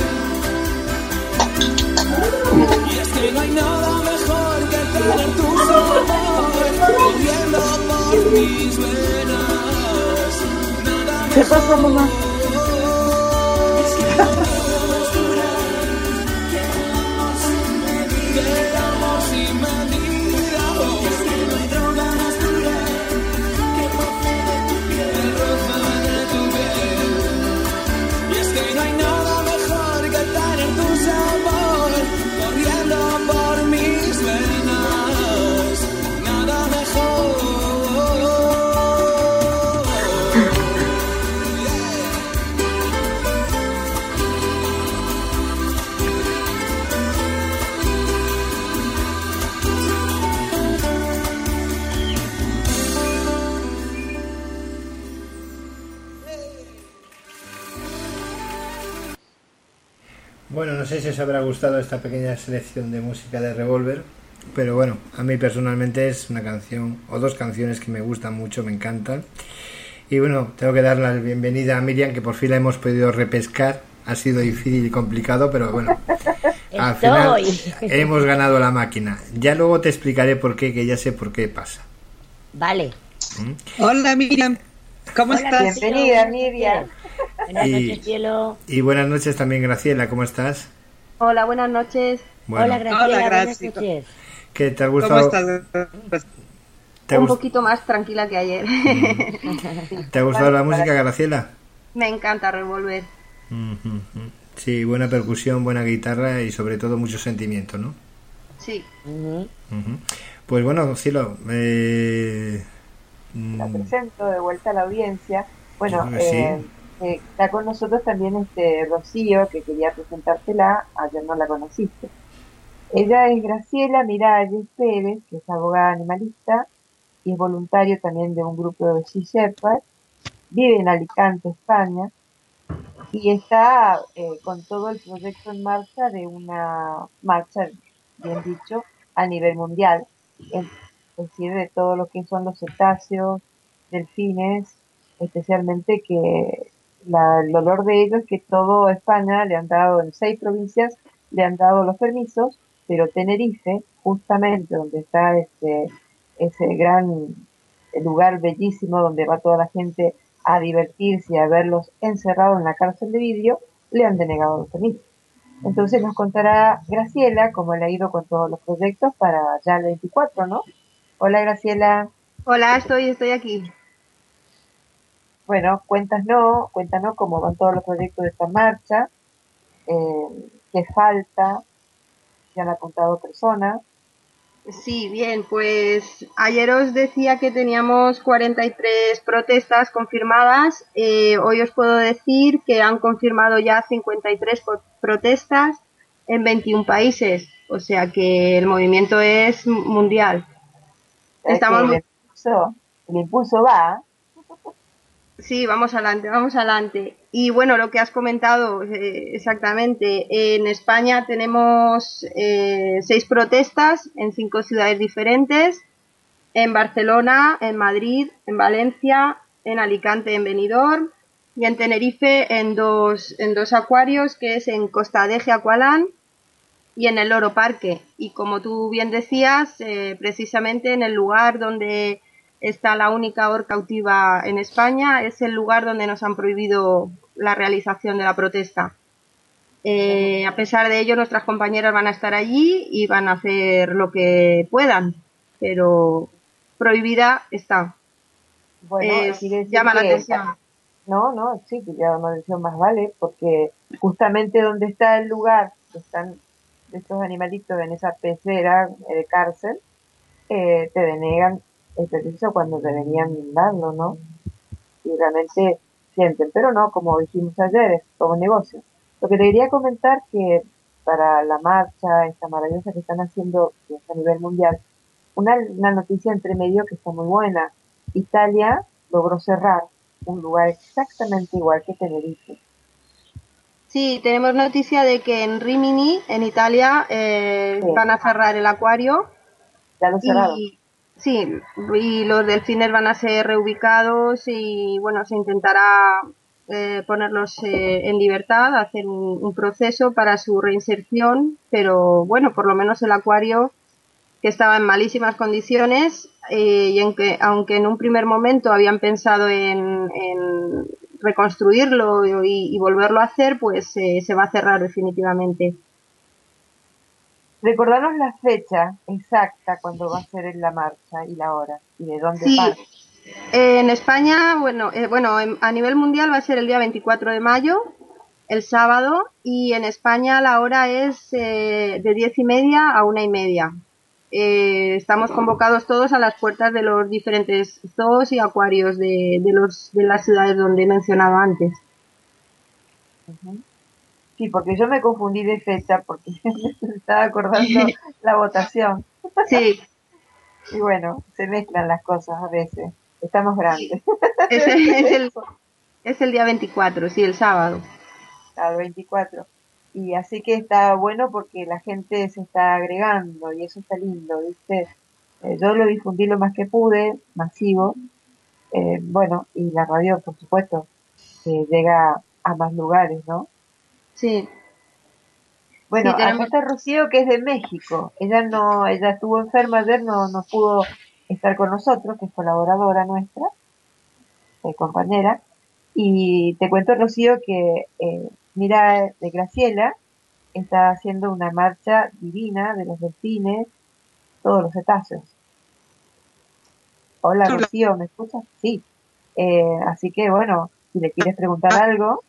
Y es que no hay nada mejor que tener tu sabor corriendo por mis venas. Nada mejor. ¿Qué pasa, mamá? Es que no hay droga más dura que el amor sin medida. Que el amor sin medida. Y es que no hay droga más dura que el roce de tu piel. El roce de tu piel. Y es que no hay nada mejor que tener tu sabor corriendo por mis venas. Nada mejor. Bueno, no sé si os habrá gustado esta pequeña selección de música de Revolver, pero bueno, a mí personalmente es una canción o dos canciones que me gustan mucho, me encantan. Y bueno, tengo que dar la bienvenida a Miriam, que por fin la hemos podido repescar. Ha sido difícil y complicado, pero bueno, al final hemos ganado la máquina. Ya luego te explicaré por qué, que ya sé por qué pasa. Vale. ¿Mm? Hola, Miriam. ¿Cómo Hola, estás? Bienvenida, Miriam. Buenas Y- noches, cielo. Y buenas noches también, Graciela, ¿cómo estás? Hola, buenas noches. Bueno, Hola, Graciela, Hola, buenas Graci. noches. ¿qué te ha ¿Cómo gustado? estás? ¿Te ha, Un gust- poquito más tranquila que ayer. ¿Te ha gustado la música, Graciela? Me encanta Revolver. Ujú, ujú. Sí, buena percusión, buena guitarra y sobre todo mucho sentimiento, ¿no? Sí. Ujú. Ujú. Pues bueno, Cielo, eh, La mm, presento de vuelta a la audiencia. Bueno, Yo creo que eh, sí. eh, está con nosotros también este Rocío, que quería presentártela, ayer no la conociste. Ella es Graciela Miralles Pérez, que es abogada animalista y es voluntario también de un grupo de Sea Shepherd. Vive en Alicante, España, y está eh, con todo el proyecto en marcha de una marcha, bien dicho, a nivel mundial, es decir, de todo lo que son los cetáceos, delfines, especialmente que la- el dolor de ellos es que todo España le han dado, en seis provincias, le han dado los permisos, pero Tenerife, justamente donde está este, ese gran lugar bellísimo donde va toda la gente a divertirse y a verlos encerrados en la cárcel de vidrio, le han denegado los permisos. Entonces nos contará Graciela cómo le ha ido con todos los proyectos para ya el veinticuatro, ¿no? Hola Graciela. Hola, estoy, estoy aquí. Bueno, cuéntanos, cuéntanos cómo van todos los proyectos de esta marcha, eh, qué falta, si han apuntado personas. Sí, bien, pues ayer os decía que teníamos cuarenta y tres protestas confirmadas. Eh, hoy os puedo decir que han confirmado ya cincuenta y tres po- protestas en veintiún países. O sea que el movimiento es mundial. Es que Estamos el muy- impulso, el impulso va. Sí, vamos adelante, vamos adelante. Y bueno, lo que has comentado eh, exactamente, en España tenemos eh, seis protestas en cinco ciudades diferentes, en Barcelona, en Madrid, en Valencia, en Alicante, en Benidorm y en Tenerife en dos, en dos acuarios, que es en Costa Deje Aqualand y en el Loro Parque. Y como tú bien decías, eh, precisamente en el lugar donde está la única orca cautiva en España, es el lugar donde nos han prohibido la realización de la protesta. Eh, a pesar de ello, nuestras compañeras van a estar allí y van a hacer lo que puedan, pero prohibida está. Bueno, Eh, quiere decir llama la que atención. no, no, sí, que ya una atención más vale, porque justamente donde está el lugar que están estos animalitos en esa pecera eh, de cárcel, eh, te denegan el permiso cuando deberían darlo, ¿no? Y realmente sienten, pero no, como dijimos ayer, es todo negocio. Lo que te quería comentar que para la marcha, esta maravillosa que están haciendo que es a nivel mundial, una, una noticia entre medio que está muy buena. Italia logró cerrar un lugar exactamente igual que Tenerife. Sí, tenemos noticia de que en Rimini, en Italia, eh, Sí, van a cerrar el acuario. ya lo cerraron. Y sí, y los delfines van a ser reubicados y bueno, se intentará eh, ponerlos eh, en libertad, hacer un, un proceso para su reinserción, pero bueno, por lo menos el acuario que estaba en malísimas condiciones eh, y en que, aunque en un primer momento habían pensado en, en reconstruirlo y, y volverlo a hacer, pues eh, se va a cerrar definitivamente. Recordanos la fecha exacta cuando va a ser en la marcha y la hora y de dónde Sí, parte. eh, en España, bueno, eh, bueno, en- a nivel mundial va a ser el día veinticuatro de mayo, el sábado, y en España la hora es eh, de diez y media a una y media. Eh, estamos convocados todos a las puertas de los diferentes zoos y acuarios de, de, los, de las ciudades donde he mencionado antes. Ujú. Sí, porque yo me confundí de fecha porque me estaba acordando la votación. Sí, Y bueno, se mezclan las cosas a veces. Estamos grandes. es, Debe ser es, el, eso. es el día veinticuatro, sí, el sábado. Al veinticuatro. Y así que está bueno porque la gente se está agregando y eso está lindo, ¿viste? Eh, yo lo difundí lo más que pude, masivo. Eh, bueno, y la radio, por supuesto, que llega a más lugares, ¿no? Sí, Bueno, sí, acá tenemos. está Rocío, que es de México. Ella no, ella estuvo enferma ayer, no, no pudo estar con nosotros, que es colaboradora nuestra, eh, compañera. Y te cuento, Rocío, que eh, Mira de Graciela está haciendo una marcha divina de los delfines, todos los cetáceos. Hola, Rocío, ¿me escuchas? Sí. Eh, así que, bueno, si le quieres preguntar algo.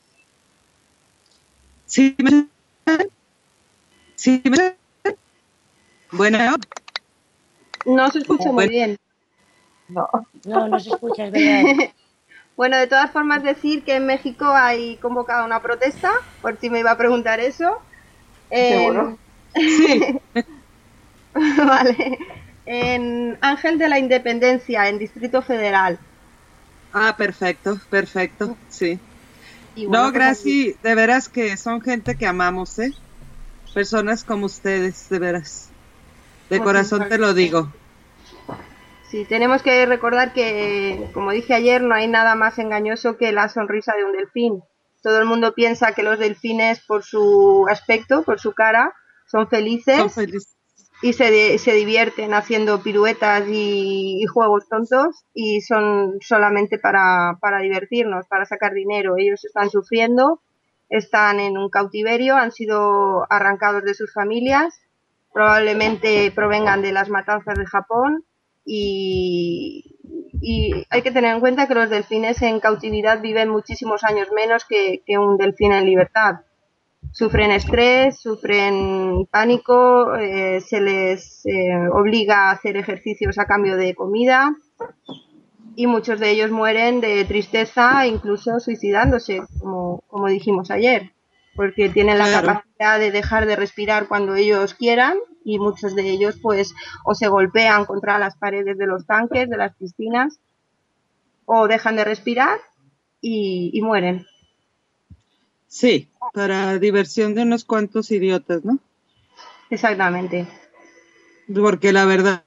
Sí, me... sí, me... Bueno. No se escucha muy bien. No. No, no se escucha, es verdad. Bueno, de todas formas decir que en México hay convocada una protesta, por si me iba a preguntar eso. ¿Seguro? Sí. Vale. En Ángel de la Independencia, en Distrito Federal. Ah, perfecto, perfecto, sí. Y bueno, no, pues Graci, aquí... de veras que son gente que amamos, ¿eh? Personas como ustedes, de veras. De pues corazón sí, te lo digo. Sí, tenemos que recordar que, como dije ayer, no hay nada más engañoso que la sonrisa de un delfín. Todo el mundo piensa que los delfines, por su aspecto, por su cara, son felices, son felices. y se, se divierten haciendo piruetas y, y juegos tontos, y son solamente para, para divertirnos, para sacar dinero. Ellos están sufriendo, están en un cautiverio, han sido arrancados de sus familias, probablemente provengan de las matanzas de Japón. Y, y hay que tener en cuenta que los delfines en cautividad viven muchísimos años menos que, que un delfín en libertad. Sufren estrés, sufren pánico, eh, se les eh, obliga a hacer ejercicios a cambio de comida, y muchos de ellos mueren de tristeza, incluso suicidándose, como, como dijimos ayer, porque tienen la Claro. capacidad de dejar de respirar cuando ellos quieran, y muchos de ellos pues o se golpean contra las paredes de los tanques, de las piscinas, o dejan de respirar y, y mueren. Sí, para diversión de unos cuantos idiotas, ¿no? Exactamente. Porque la verdad,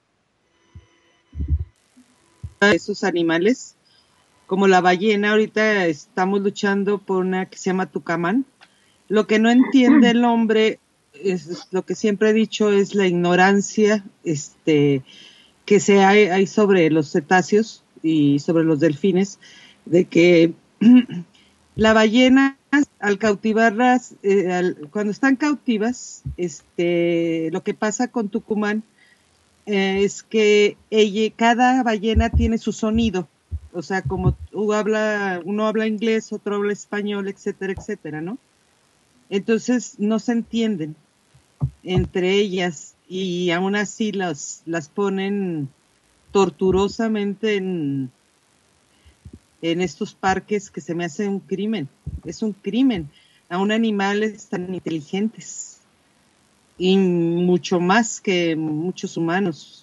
esos animales, como la ballena, ahorita estamos luchando por una que se llama tucamán. Lo que no entiende el hombre, es lo que siempre he dicho, es la ignorancia este, que se hay, hay sobre los cetáceos y sobre los delfines, de que la ballena, al cautivarlas, eh, al, cuando están cautivas, este, lo que pasa con Tucumán eh, es que ella, cada ballena tiene su sonido. O sea, como uno habla, uno habla inglés, otro habla español, etcétera, etcétera, ¿no? Entonces no se entienden entre ellas, y aún así las, las ponen torturosamente en, en estos parques, que se me hace un crimen. Es un crimen a un animales tan inteligentes y mucho más que muchos humanos.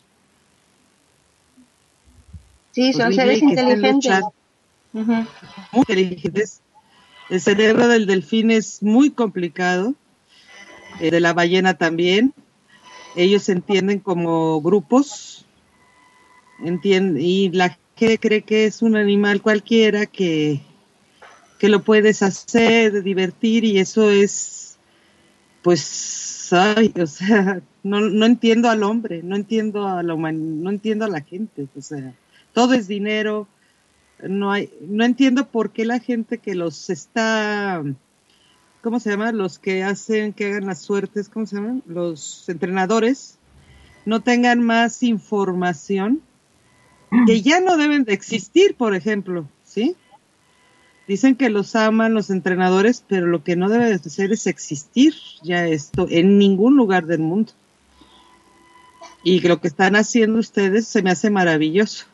Sí, son Horrible, seres que inteligentes. Uh-huh. Muy inteligentes. El cerebro del delfín es muy complicado, eh, de la ballena también. Ellos se entienden como grupos, entienden, y la gente cree que es un animal cualquiera que, que lo puedes hacer, divertir, y eso es, pues, ay, o sea, no, no entiendo al hombre, no entiendo a la humanidad, no entiendo a la gente, o sea, todo es dinero. No hay, no entiendo por qué la gente que los está, ¿cómo se llama? Los que hacen que hagan las suertes, ¿cómo se llaman? Los entrenadores, no tengan más información, que ya no deben de existir, por ejemplo, ¿sí? Dicen que los aman los entrenadores, pero lo que no debe de hacer es existir ya esto en ningún lugar del mundo. Y lo que están haciendo ustedes se me hace maravilloso.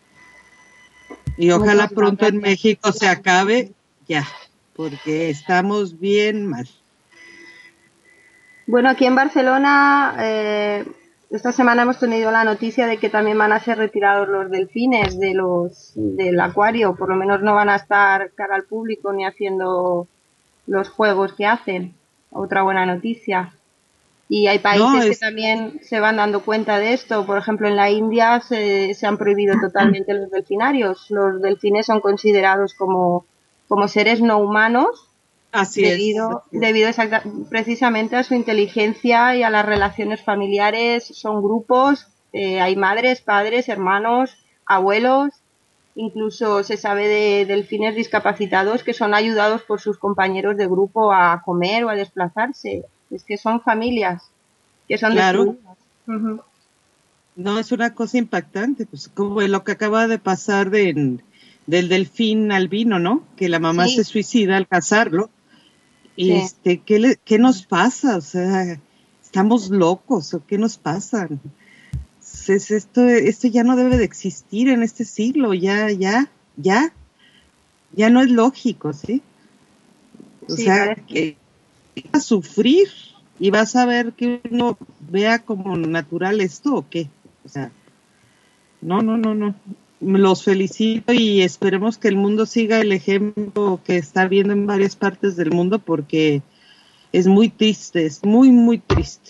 Y ojalá pronto en México se acabe ya, porque estamos bien mal. Bueno, aquí en Barcelona, eh, esta semana hemos tenido la noticia de que también van a ser retirados los delfines de los del acuario, por lo menos no van a estar cara al público ni haciendo los juegos que hacen. Otra buena noticia. Y hay países no, es... que también se van dando cuenta de esto. Por ejemplo, en la India se, se han prohibido totalmente los delfinarios. Los delfines son considerados como, como seres no humanos. Así debido, es. Debido exacta, precisamente a su inteligencia y a las relaciones familiares. Son grupos, eh, hay madres, padres, hermanos, abuelos. Incluso se sabe de delfines discapacitados que son ayudados por sus compañeros de grupo a comer o a desplazarse. Es que son familias que son Claro. destruidas. Ujú. No, es una cosa impactante, pues como lo que acaba de pasar de, del delfín albino, ¿no? Que la mamá Sí. se suicida al cazarlo. Y Sí. este, ¿qué, le, ¿qué nos pasa? O sea, ¿estamos locos o qué nos pasa? Es, esto, esto ya no debe de existir en este siglo, ya, ya, ya, ya no es lógico, ¿sí? O Sí, sea, parece. que vas a sufrir y vas a ver que uno vea como natural esto o qué. O sea, no, no, no, no. Los felicito y esperemos que el mundo siga el ejemplo que está viendo en varias partes del mundo porque es muy triste, es muy, muy triste.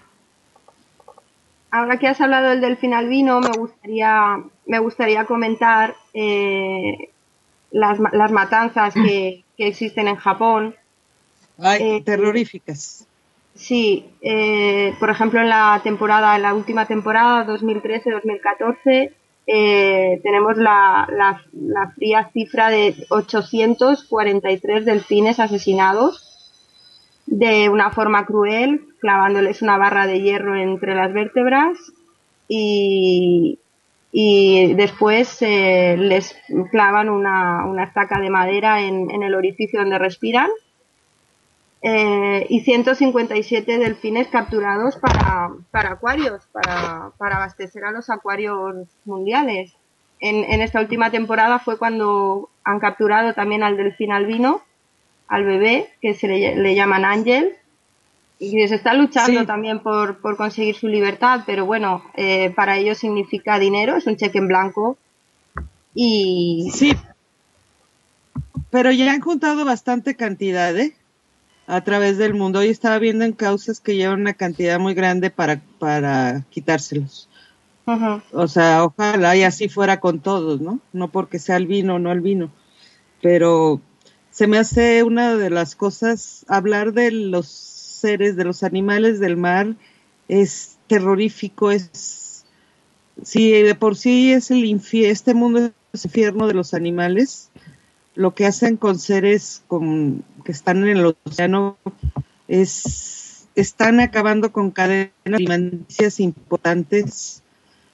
Ahora que has hablado del delfín albino, me gustaría, me gustaría comentar eh, las, ma- las matanzas que, que existen en Japón. Ay, Eh, terroríficas. Sí, eh, por ejemplo, en la temporada, en la última temporada, dos mil trece dos mil catorce, eh, tenemos la, la, la fría cifra de ochocientos cuarenta y tres delfines asesinados de una forma cruel, clavándoles una barra de hierro entre las vértebras y, y después eh, les clavan una, una estaca de madera en, en el orificio donde respiran eh, y ciento cincuenta y siete delfines capturados para, para acuarios, para, para abastecer a los acuarios mundiales. En, en esta última temporada fue cuando han capturado también al delfín albino, al bebé, que se le, le llaman Ángel, y se está luchando Sí, también por, por conseguir su libertad, pero bueno, eh, para ellos significa dinero, es un cheque en blanco y sí, pero ya han juntado bastante cantidad, ¿eh? A través del mundo. Hoy estaba viendo en causas que llevan una cantidad muy grande para, para quitárselos. uh-huh. O sea, ojalá y así fuera con todos, ¿no? No porque sea albino o no albino, pero se me hace una de las cosas, hablar de los seres, de los animales del mar, es terrorífico, es, si de por sí es el infierno, este mundo es el infierno de los animales, lo que hacen con seres con, que están en el océano es, están acabando con cadenas alimenticias importantes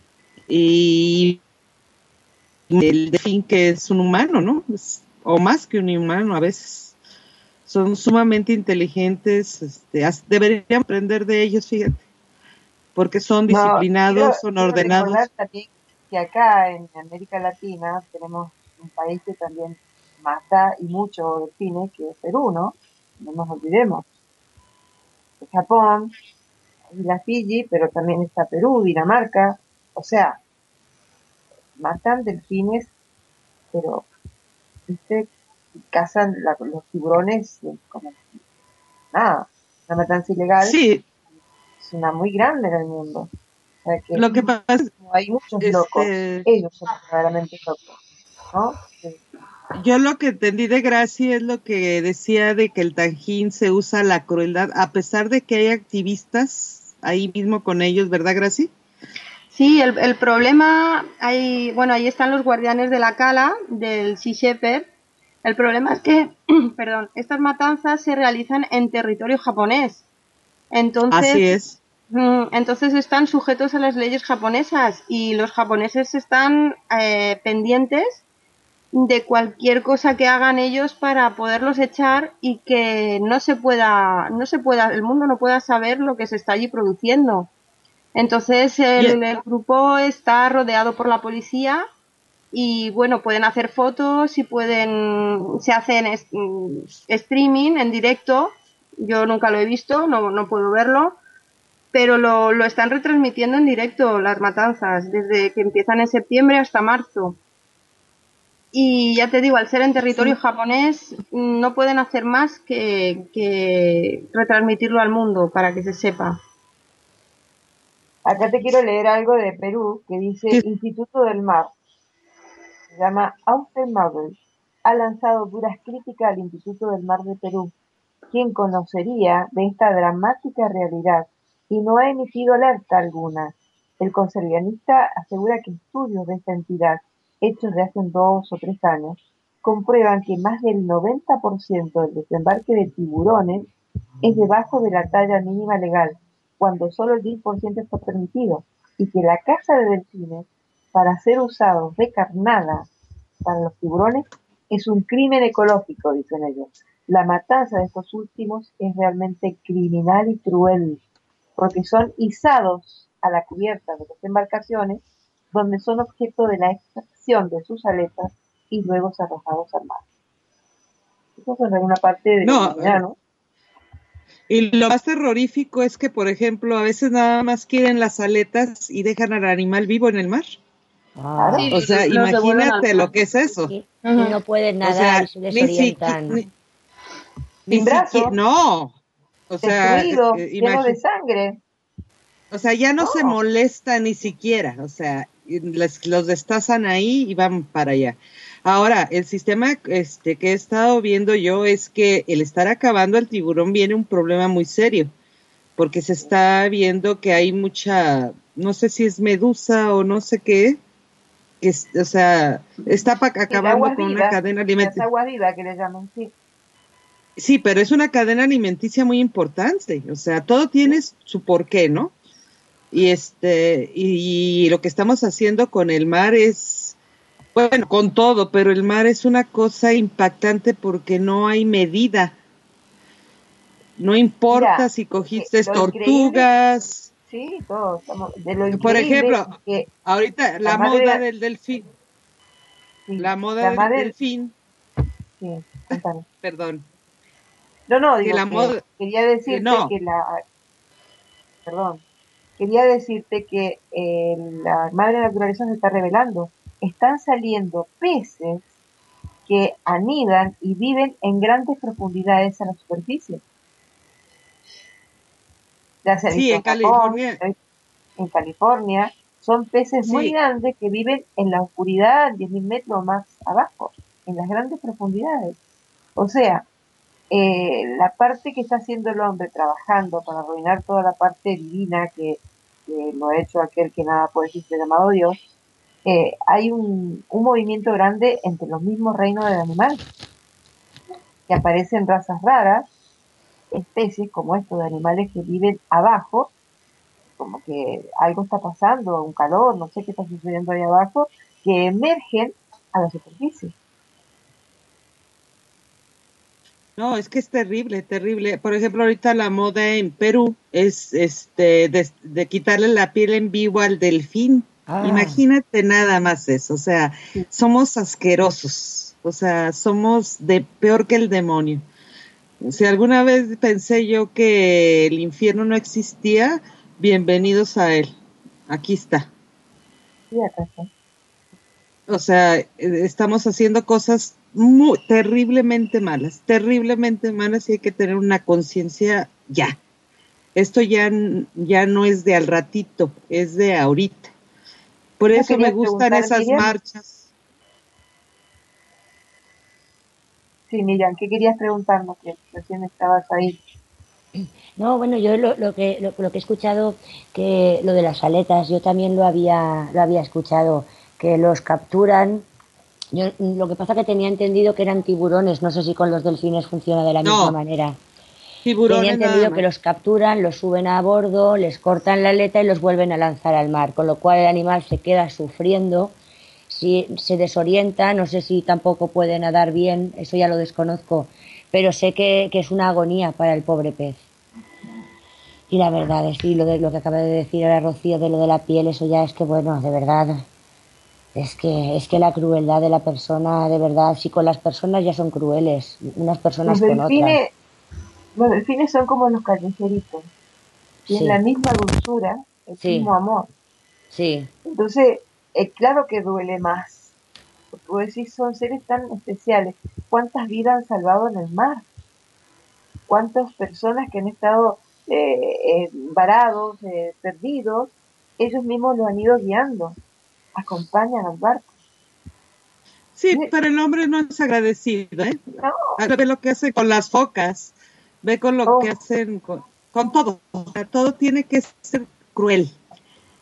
y el delfín que es un humano, ¿no? Es, o más que un humano a veces. Son sumamente inteligentes, este, deberían aprender de ellos, fíjate, porque son No, quiero, disciplinados, son quiero recordar ordenados. también que acá en América Latina tenemos un país que también mata y mucho delfines, que es Perú, ¿no? No nos olvidemos. Es Japón, y la Fiji, pero también está Perú, Dinamarca. O sea, matan delfines, pero, viste, cazan la- los tiburones eh, como nada. Una matanza ilegal Sí, es una muy grande en el mundo. O sea que lo que pasa es, como hay muchos locos, este, ellos son verdaderamente locos, ¿no? Sí. yo lo que entendí de Gracie es lo que decía de que el Tajín se usa la crueldad, a pesar de que hay activistas ahí mismo con ellos, ¿verdad, Gracie? Sí, el, el problema, hay, bueno, ahí están los guardianes de la cala, del Sea Shepherd. El problema es que, perdón, estas matanzas se realizan en territorio japonés. Entonces, Así es. mm, entonces están sujetos a las leyes japonesas y los japoneses están eh, pendientes de cualquier cosa que hagan ellos para poderlos echar y que no se pueda, no se pueda, el mundo no pueda saber lo que se está allí produciendo. Entonces Y, el, el grupo está rodeado por la policía y bueno, pueden hacer fotos y pueden, se hacen es, mm, streaming en directo. Yo nunca lo he visto, no, no puedo verlo, pero lo, lo están retransmitiendo en directo las matanzas, desde que empiezan en septiembre hasta marzo. Y ya te digo, al ser en territorio sí, japonés, no pueden hacer más que, que retransmitirlo al mundo para que se sepa. Acá te quiero leer algo de Perú que dice sí, Instituto del Mar. Se llama Austen Marvel. Ha lanzado duras críticas al Instituto del Mar de Perú. ¿Quién conocería de esta dramática realidad? Y no ha emitido alerta alguna. El conservacionista asegura que estudios de esta entidad hechos de hace dos o tres años, comprueban que más del noventa por ciento del desembarque de tiburones es debajo de la talla mínima legal, cuando solo el diez por ciento está permitido, y que la caza de delfines, para ser usados de carnada para los tiburones, es un crimen ecológico, dicen ellos. La matanza de estos últimos es realmente criminal y cruel, porque son izados a la cubierta de las embarcaciones, donde son objeto de la extracción de sus aletas y luego arrojados al mar. Eso es una parte de No, la humanidad, ¿no? Y lo más terrorífico es que, por ejemplo, a veces nada más quieren las aletas y dejan al animal vivo en el mar. Ah, Sí, O sea, los devuelven imagínate al mar. lo que es eso. y, y Ajá. no pueden O nadar sea, y se ni desorientan. siquiera, ni, Sin ni brazos, siquiera, no. O sea, destruido, eh, lleno de imagi- sangre. o sea, ya no, No. se molesta ni siquiera. O sea, y les- los destazan ahí y van para allá. Ahora, el sistema este que he estado viendo yo es que el estar acabando el tiburón viene un problema muy serio, porque se está viendo que hay mucha, no sé si es medusa o no sé qué, que es- o sea, está pa- El acabando agua con una viva, cadena las alimenticia. aguas vivas que le llaman, sí. Sí, pero es una cadena alimenticia muy importante, o sea, todo tiene su porqué, ¿no? Y este, y, y lo que estamos haciendo con el mar es, bueno, con todo, pero el mar es una cosa impactante porque no hay medida. No importa Mira, si eh, cogiste lo increíble, tortugas, sí, todo, estamos- de lo por increíble ejemplo, es que ahorita la la madre, moda del delfín, sí, la moda la del madre, delfín, sí, cuéntame. perdón, No, no, que digo la que moda, quería eh, decirte no, que la, perdón, quería decirte que eh, la madre naturaleza se está revelando. Están saliendo peces que anidan y viven en grandes profundidades a la superficie. Ya se ha sí, visto en en Japón, California, se ha visto en California. Son peces muy sí, grandes que viven en la oscuridad, diez mil metros más abajo, en las grandes profundidades. O sea, eh, la parte que está haciendo el hombre trabajando para arruinar toda la parte divina que, que lo ha hecho aquel que nada puede decirse llamado Dios, eh, hay un, un movimiento grande entre los mismos reinos del animal, que aparecen razas raras, especies como esto de animales que viven abajo, como que algo está pasando, un calor, no sé qué está sucediendo ahí abajo, que emergen a la superficie. no, es que es terrible, terrible. Por ejemplo, ahorita la moda en Perú es este de, de quitarle la piel en vivo al delfín. Ah, Imagínate nada más eso, o sea, somos asquerosos, o sea, somos de peor que el demonio. Si alguna vez pensé yo que el infierno no existía, bienvenidos a él. Aquí está. Sí, acá está. O sea, eh, estamos haciendo cosas muy terriblemente malas, terriblemente malas y hay que tener una conciencia ya. Esto ya, n- ya no es de al ratito, es de ahorita. Por Yo eso me quería gustan preguntar, esas Miriam, marchas. sí, Miriam, ¿qué querías preguntarnos? Que recién estabas ahí. no, bueno, yo lo, lo que lo, lo que he escuchado, que lo de las aletas, yo también lo había lo había escuchado, que los capturan. Yo, lo que pasa que tenía entendido que eran tiburones, no sé si con los delfines funciona de la misma No, manera. Tenía tiburones nada entendido que más. los capturan, los suben a bordo, les cortan la aleta y los vuelven a lanzar al mar, con lo cual el animal se queda sufriendo, si se desorienta, no sé si tampoco puede nadar bien, eso ya lo desconozco, pero sé que, que es una agonía para el pobre pez. Y la verdad es, y lo, de, lo que acaba de decir ahora Rocío de lo de la piel, eso ya es que, bueno, de verdad, es que, es que la crueldad de la persona, de verdad, si con las personas ya son crueles, unas Los personas con otras. delfines, los delfines son como los callejeritos, tienen la Sí, misma dulzura, el sí, mismo amor. sí. Entonces, eh, claro que duele más, porque vos decís, son seres tan especiales. ¿Cuántas vidas han salvado en el mar? ¿Cuántas personas que han estado eh, eh, varados, eh, perdidos, ellos mismos los han ido guiando, acompañan al barco? Sí, Sí, pero el hombre no es agradecido, ¿eh? no, Ahora ve lo que hace con las focas, ve con lo que oh, hacen con, con todo. O sea, todo tiene que ser cruel.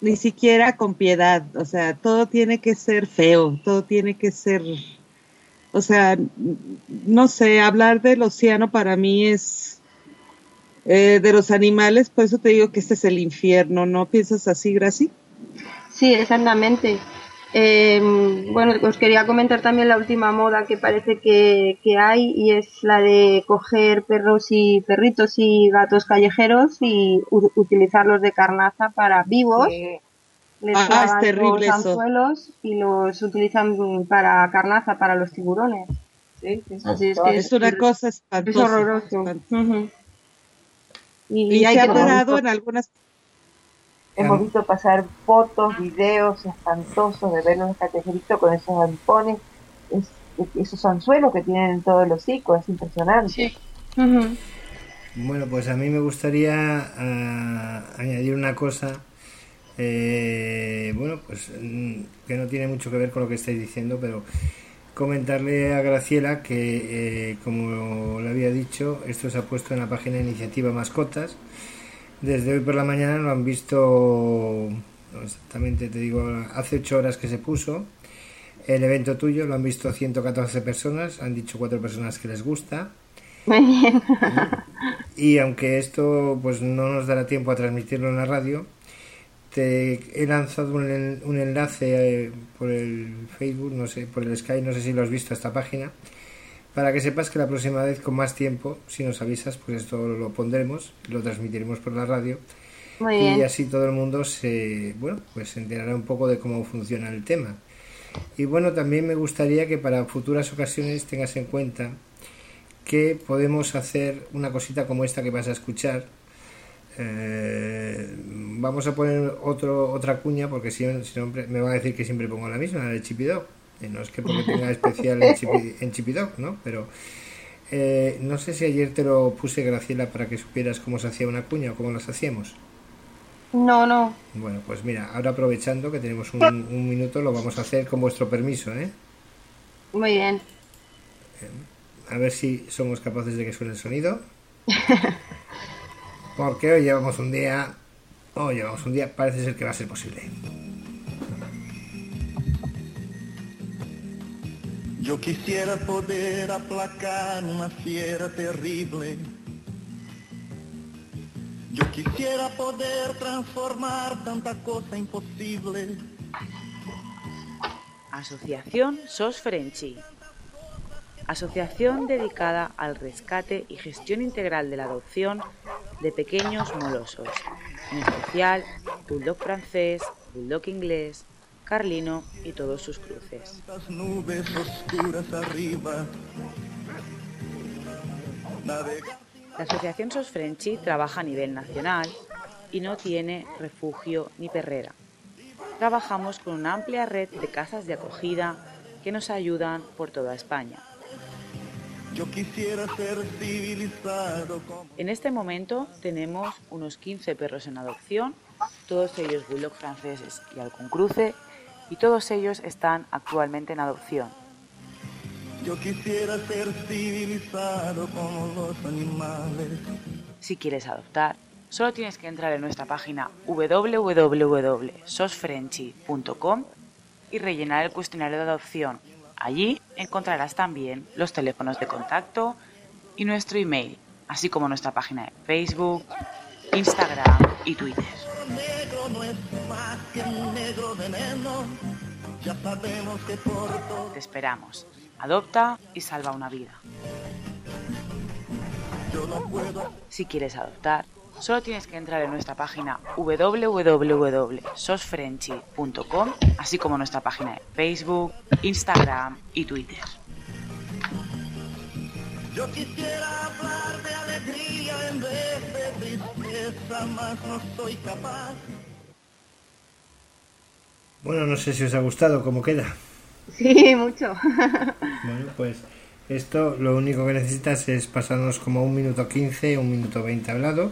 ni siquiera con piedad, o sea, todo tiene que ser feo, todo tiene que ser, o sea, no sé, hablar del océano para mí es, eh, de los animales, por eso te digo que este es el infierno, ¿no piensas así, Graci? Sí, exactamente. Eh, bueno, os quería comentar también la última moda que parece que, que hay, y es la de coger perros y perritos y gatos callejeros y u- utilizarlos de carnaza para vivos. Sí. Les Ah, es clavan terrible los eso. anzuelos y los utilizan para carnaza para los tiburones. Sí, sí, sí. Así es que Es una cosa es espantosa. horroroso. espantosa. Ujú. Y se se ha ha parado en algunas... Hemos visto pasar fotos, videos espantosos de verlos los callejeritos con esos ampones, es, esos anzuelos que tienen en todo el hocico, es impresionante. Sí. Ujú. Bueno, pues a mí me gustaría ah, añadir una cosa, eh, bueno, pues mm, que no tiene mucho que ver con lo que estáis diciendo, pero comentarle a Graciela que, eh, como le había dicho, esto se ha puesto en la página de Iniciativa Mascotas. Desde hoy por la mañana lo han visto, no, exactamente te digo, hace ocho horas que se puso el evento tuyo, lo han visto ciento catorce personas, han dicho cuatro personas que les gusta. Muy bien. Y aunque esto pues no nos dará tiempo a transmitirlo en la radio, te he lanzado un, en- un enlace eh, por el Facebook, no sé, por el Skype, no sé si lo has visto esta página, para que sepas que la próxima vez con más tiempo, si nos avisas, pues esto lo pondremos, lo transmitiremos por la radio. Muy Y bien. así todo el mundo se, bueno, pues se enterará un poco de cómo funciona el tema. Y bueno, también me gustaría que para futuras ocasiones tengas en cuenta que podemos hacer una cosita como esta que vas a escuchar. Eh, vamos a poner otro otra cuña, porque si, si no me van a decir que siempre pongo la misma, la de Chippy Dog. Eh, no es que porque tenga especial en Chippy, en Chippy Dog, ¿no? Pero eh, no sé si ayer te lo puse, Graciela, para que supieras cómo se hacía una cuña o cómo las hacíamos. No, no. Bueno, pues mira, ahora aprovechando que tenemos un, un minuto, lo vamos a hacer con vuestro permiso, ¿eh? Muy bien. A ver si somos capaces de que suene el sonido. Porque hoy llevamos un día, hoy llevamos un día, parece ser que va a ser posible. Yo quisiera poder aplacar una fiera terrible. Yo quisiera poder transformar tanta cosa imposible. Asociación Sos Frenchy. Asociación dedicada al rescate y gestión integral de la adopción de pequeños molosos, en especial bulldog francés, bulldog inglés, carlino y todos sus cruces. Tantas nubes oscuras arriba. Navegar. La Asociación Sos Frenchy trabaja a nivel nacional y no tiene refugio ni perrera. Trabajamos con una amplia red de casas de acogida que nos ayudan por toda España. Yo quisiera ser civilizado como... En este momento tenemos unos quince perros en adopción, todos ellos bulldog franceses y halcón cruce, y todos ellos están actualmente en adopción. Yo quisiera ser civilizado como los animales. Si quieres adoptar, solo tienes que entrar en nuestra página doble u doble u doble u punto sos frenchy punto com y rellenar el cuestionario de adopción. Allí encontrarás también los teléfonos de contacto y nuestro email, así como nuestra página de Facebook, Instagram y Twitter. Negro no es más que un negro veneno. Ya sabemos que por todo... Te esperamos. Adopta y salva una vida. Yo no puedo... Si quieres adoptar, solo tienes que entrar en nuestra página doble u doble u doble u punto sos frenchy punto com, así como nuestra página de Facebook, Instagram y Twitter. Yo quisiera hablar de alegría en vez de tristeza, mas no soy capaz. Bueno, no sé si os ha gustado cómo queda. Sí, mucho. Bueno, pues esto lo único que necesitas es pasarnos como un minuto quince, un minuto veinte hablado.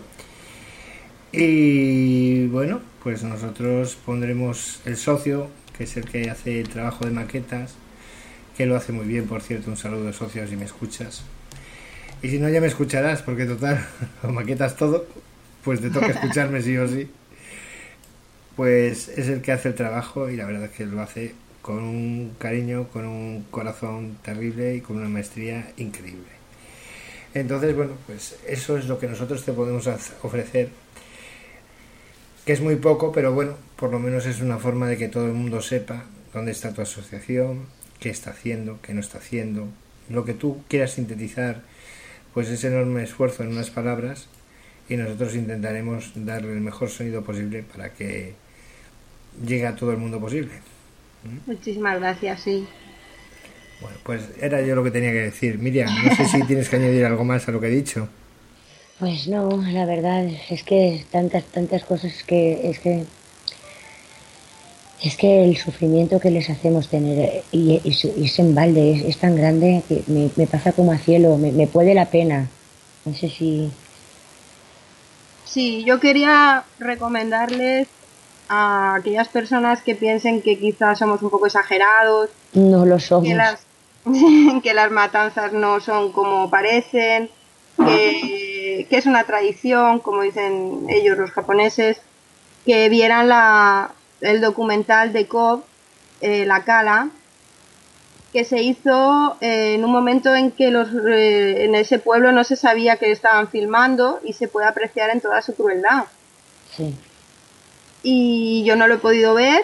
Y bueno, pues nosotros pondremos el socio, que es el que hace el trabajo de maquetas, que lo hace muy bien, por cierto. Un saludo, socio, si me escuchas. Y si no, ya me escucharás, porque total, lo maquetas todo, pues te toca escucharme sí o sí. pues es el que hace el trabajo, y la verdad es que lo hace con un cariño, con un corazón terrible y con una maestría increíble. Entonces, bueno, pues eso es lo que nosotros te podemos ofrecer, que es muy poco, pero bueno, por lo menos es una forma de que todo el mundo sepa dónde está tu asociación, qué está haciendo, qué no está haciendo, lo que tú quieras sintetizar, pues ese enorme esfuerzo en unas palabras, y nosotros intentaremos darle el mejor sonido posible para que llegue a todo el mundo posible. ¿Mm? Muchísimas gracias, sí. Bueno, pues era yo lo que tenía que decir. Miriam, no sé si tienes que añadir algo más a lo que he dicho. Pues no, la verdad es que tantas, tantas cosas que es que es que el sufrimiento que les hacemos tener y, y, y ese embalde es, es tan grande que me, me pasa como a cielo, me, me puede la pena. No sé si... Sí, yo quería recomendarles a aquellas personas que piensen que quizás somos un poco exagerados. No lo somos. Que las, que las matanzas no son como parecen, que, que es una tradición, como dicen ellos los japoneses, que vieran la, el documental de Cobb, eh, La Cala, que se hizo eh, en un momento en que los, eh, en ese pueblo no se sabía que estaban filmando y se puede apreciar en toda su crueldad. Sí. Y yo no lo he podido ver,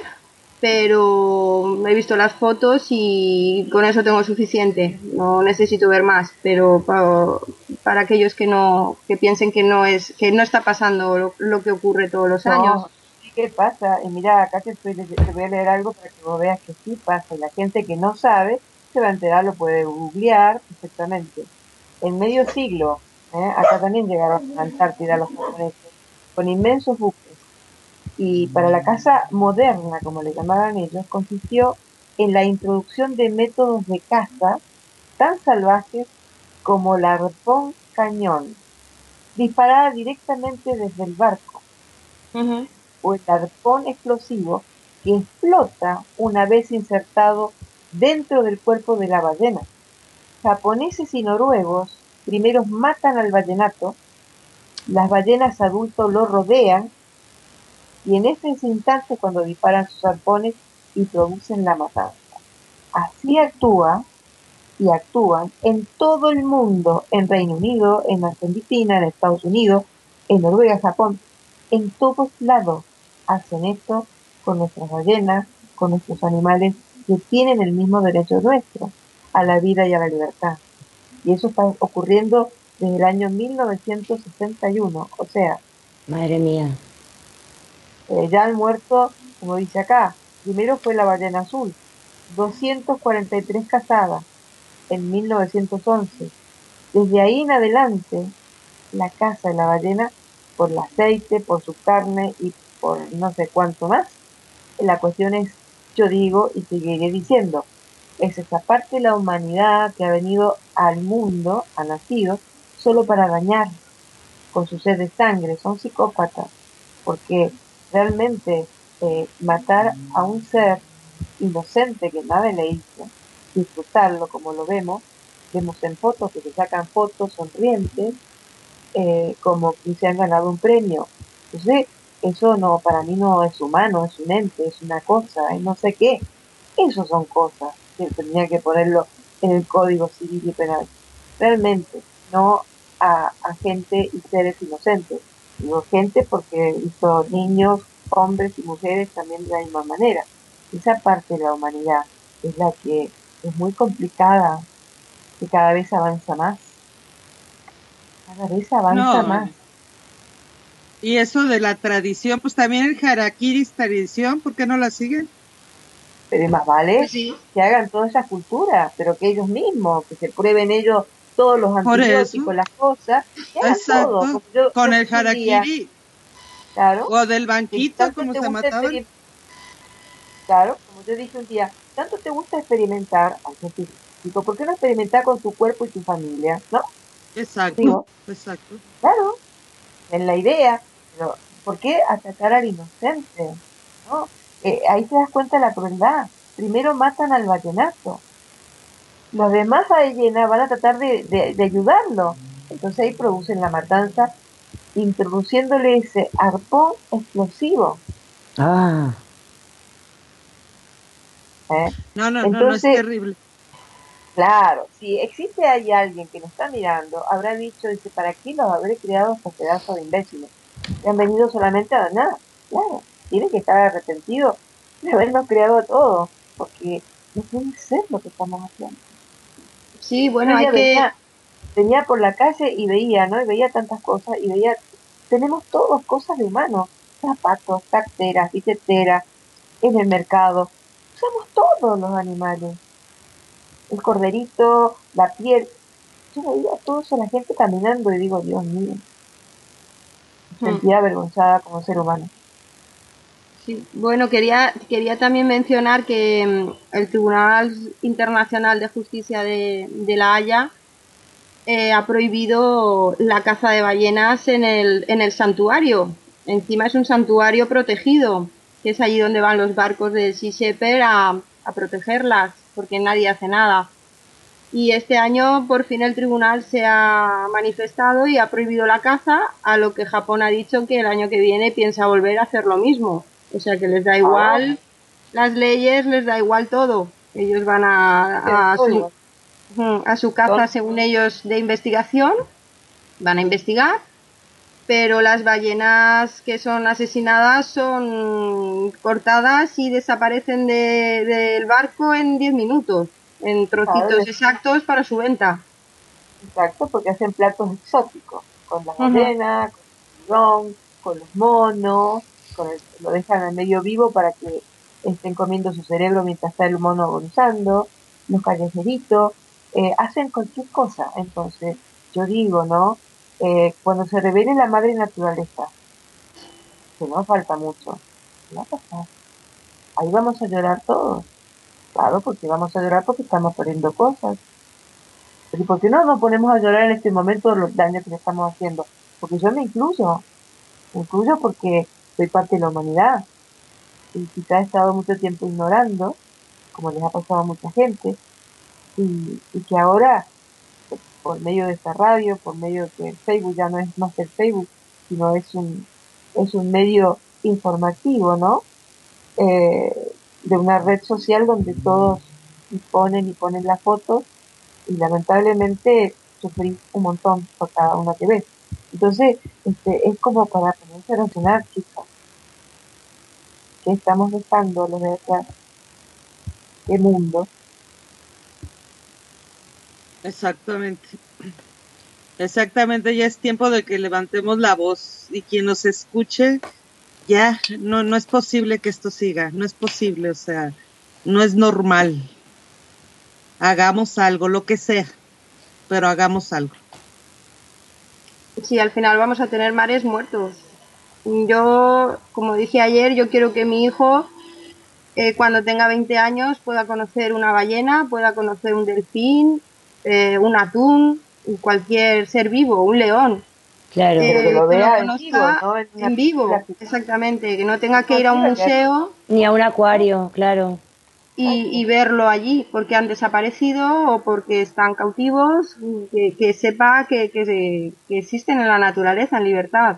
pero he visto las fotos y con eso tengo suficiente. No necesito ver más, pero para, para aquellos que no que piensen que no es que no está pasando lo, lo que ocurre todos los No, años. sí que pasa. Y mira, acá te, estoy, te voy a leer algo para que vos veas que sí pasa. Y la gente que no sabe se va a enterar, lo puede googlear perfectamente. En medio siglo, ¿eh? Acá también llegaron a Antártida los japoneses con inmensos buques. Y para la caza moderna, como le llamaban ellos, consistió en la introducción de métodos de caza tan salvajes como el arpón cañón, disparada directamente desde el barco, Uh-huh. o el arpón explosivo que explota una vez insertado dentro del cuerpo de la ballena. Japoneses y noruegos primero matan al ballenato, las ballenas adultos lo rodean, y en ese instante cuando disparan sus arpones y producen la matanza. Así actúa y actúan en todo el mundo, en Reino Unido, en Argentina, en Estados Unidos, en Noruega, Japón, en todos lados hacen esto con nuestras ballenas, con nuestros animales que tienen el mismo derecho nuestro a la vida y a la libertad. Y eso está ocurriendo desde el año mil novecientos sesenta y uno, o sea, Madre mía. Eh, ya han muerto, como dice acá, primero fue la ballena azul, doscientas cuarenta y tres cazadas en mil novecientos once. Desde ahí en adelante, la caza de la ballena por el aceite, por su carne y por no sé cuánto más. La cuestión es, yo digo y seguiré diciendo, es esa parte de la humanidad que ha venido al mundo, ha nacido, solo para dañar con su sed de sangre. Son psicópatas, porque realmente eh, matar a un ser inocente que nada le hizo, disfrutarlo como lo vemos, vemos en fotos que se sacan fotos sonrientes, eh, como que se han ganado un premio. Entonces, eso no, para mí no es humano, es un ente, es una cosa, es no sé qué. Eso son cosas que tendría que ponerlo en el Código Civil y Penal. Realmente, no a, a gente y seres inocentes. Digo gente porque hizo niños, hombres y mujeres también de la misma manera. Esa parte de la humanidad es la que es muy complicada, que cada vez avanza más. Cada vez avanza No, más. y eso de la tradición, pues también el harakiri es tradición, ¿por qué no la siguen? Pero más vale Pues sí. que hagan toda esa cultura, pero que ellos mismos, que se prueben ellos todos los Por antibióticos, eso. las cosas, que hagan Exacto, todo. Como yo- con yo el dije un día, harakiri, claro, o del si banquito, tanto como te se gusta mataban. experi- claro, como yo dije un día, tanto te gusta experimentar, al científico, ¿por qué no experimentar con tu cuerpo y tu familia? ¿No? Exacto, Digo, exacto. claro, en la idea, pero ¿por qué atacar al inocente? ¿No? Eh, ahí te das cuenta de la crueldad. Primero matan al vallenato. Los demás ballenas van a tratar de, de, de ayudarlo. Entonces ahí producen la matanza, introduciéndole ese arpón explosivo. Ah. ¿Eh? No, no, Entonces, no, no es terrible. Claro, si existe ahí alguien que nos está mirando, habrá dicho, dice, ¿para qué los habré creado estos pedazos de imbéciles? Que han venido solamente a nada. Claro, tiene que estar arrepentido de habernos creado todo, porque no puede ser lo que estamos haciendo. Sí, bueno, Yo hay ya que... venía, venía por la calle y veía, ¿no? Y veía tantas cosas, y veía, tenemos todos cosas de humano, zapatos, carteras, billeteras, en el mercado, usamos todos los animales, el corderito, la piel. Yo veía a toda esa la gente caminando y digo, Dios mío, me Hmm. sentía avergonzada como ser humano. Sí. Bueno, quería, quería también mencionar que mm, el Tribunal Internacional de Justicia de, de La Haya eh, ha prohibido la caza de ballenas en el, en el santuario. Encima es un santuario protegido, que es allí donde van los barcos de Sea Shepherd a, a protegerlas, porque nadie hace nada. Y este año por fin el tribunal se ha manifestado y ha prohibido la caza, a lo que Japón ha dicho que el año que viene piensa volver a hacer lo mismo. O sea que les da igual las leyes, les da igual todo. Ellos van a, a, su, a su caza, según ellos, de investigación, van a investigar, pero las ballenas que son asesinadas son cortadas y desaparecen de, del barco en diez minutos. En trocitos Claro, exactos para su venta. Exacto, porque hacen platos exóticos, con la ballena, con el tiburón, con los monos, con el, lo dejan en medio vivo para que estén comiendo su cerebro mientras está el mono agonizando, los callejeritos, eh, hacen cualquier cosa. Entonces, yo digo, ¿no? Eh, cuando se revele la madre naturaleza, que no falta mucho, ¿qué va a pasar? Ahí vamos a llorar todos. Claro, porque vamos a llorar porque estamos perdiendo cosas. ¿Y por qué no nos ponemos a llorar en este momento de los daños que le estamos haciendo? Porque yo me incluyo, me incluyo porque soy parte de la humanidad y quizá he estado mucho tiempo ignorando, como les ha pasado a mucha gente, y, y que ahora, pues, por medio de esta radio, por medio de que el Facebook ya no es más el Facebook, sino es un, es un medio informativo, ¿no? Eh, de una red social donde todos ponen y ponen las fotos y lamentablemente sufrí un montón por cada una que ves. Entonces, este, es como para ponerse a razonar, chicos, ¿qué estamos dejando a los de atrás? ¿Qué mundo? Exactamente. Exactamente, ya es tiempo de que levantemos la voz y quien nos escuche, ya, no, no es posible que esto siga, no es posible, o sea, no es normal. Hagamos algo, lo que sea, pero hagamos algo. Sí, al final vamos a tener mares muertos. Yo, como dije ayer, yo quiero que mi hijo, eh, cuando tenga veinte años, pueda conocer una ballena, pueda conocer un delfín, eh, un atún, cualquier ser vivo, un león. Claro. Eh, Pero que lo que vea lo en conozca vivo, ¿no? En, una en vivo, película que- exactamente, que no tenga que ir a un museo Ni a un acuario, claro. y, y verlo allí porque han desaparecido o porque están cautivos, que, que sepa que, que, se- que existen en la naturaleza, en libertad.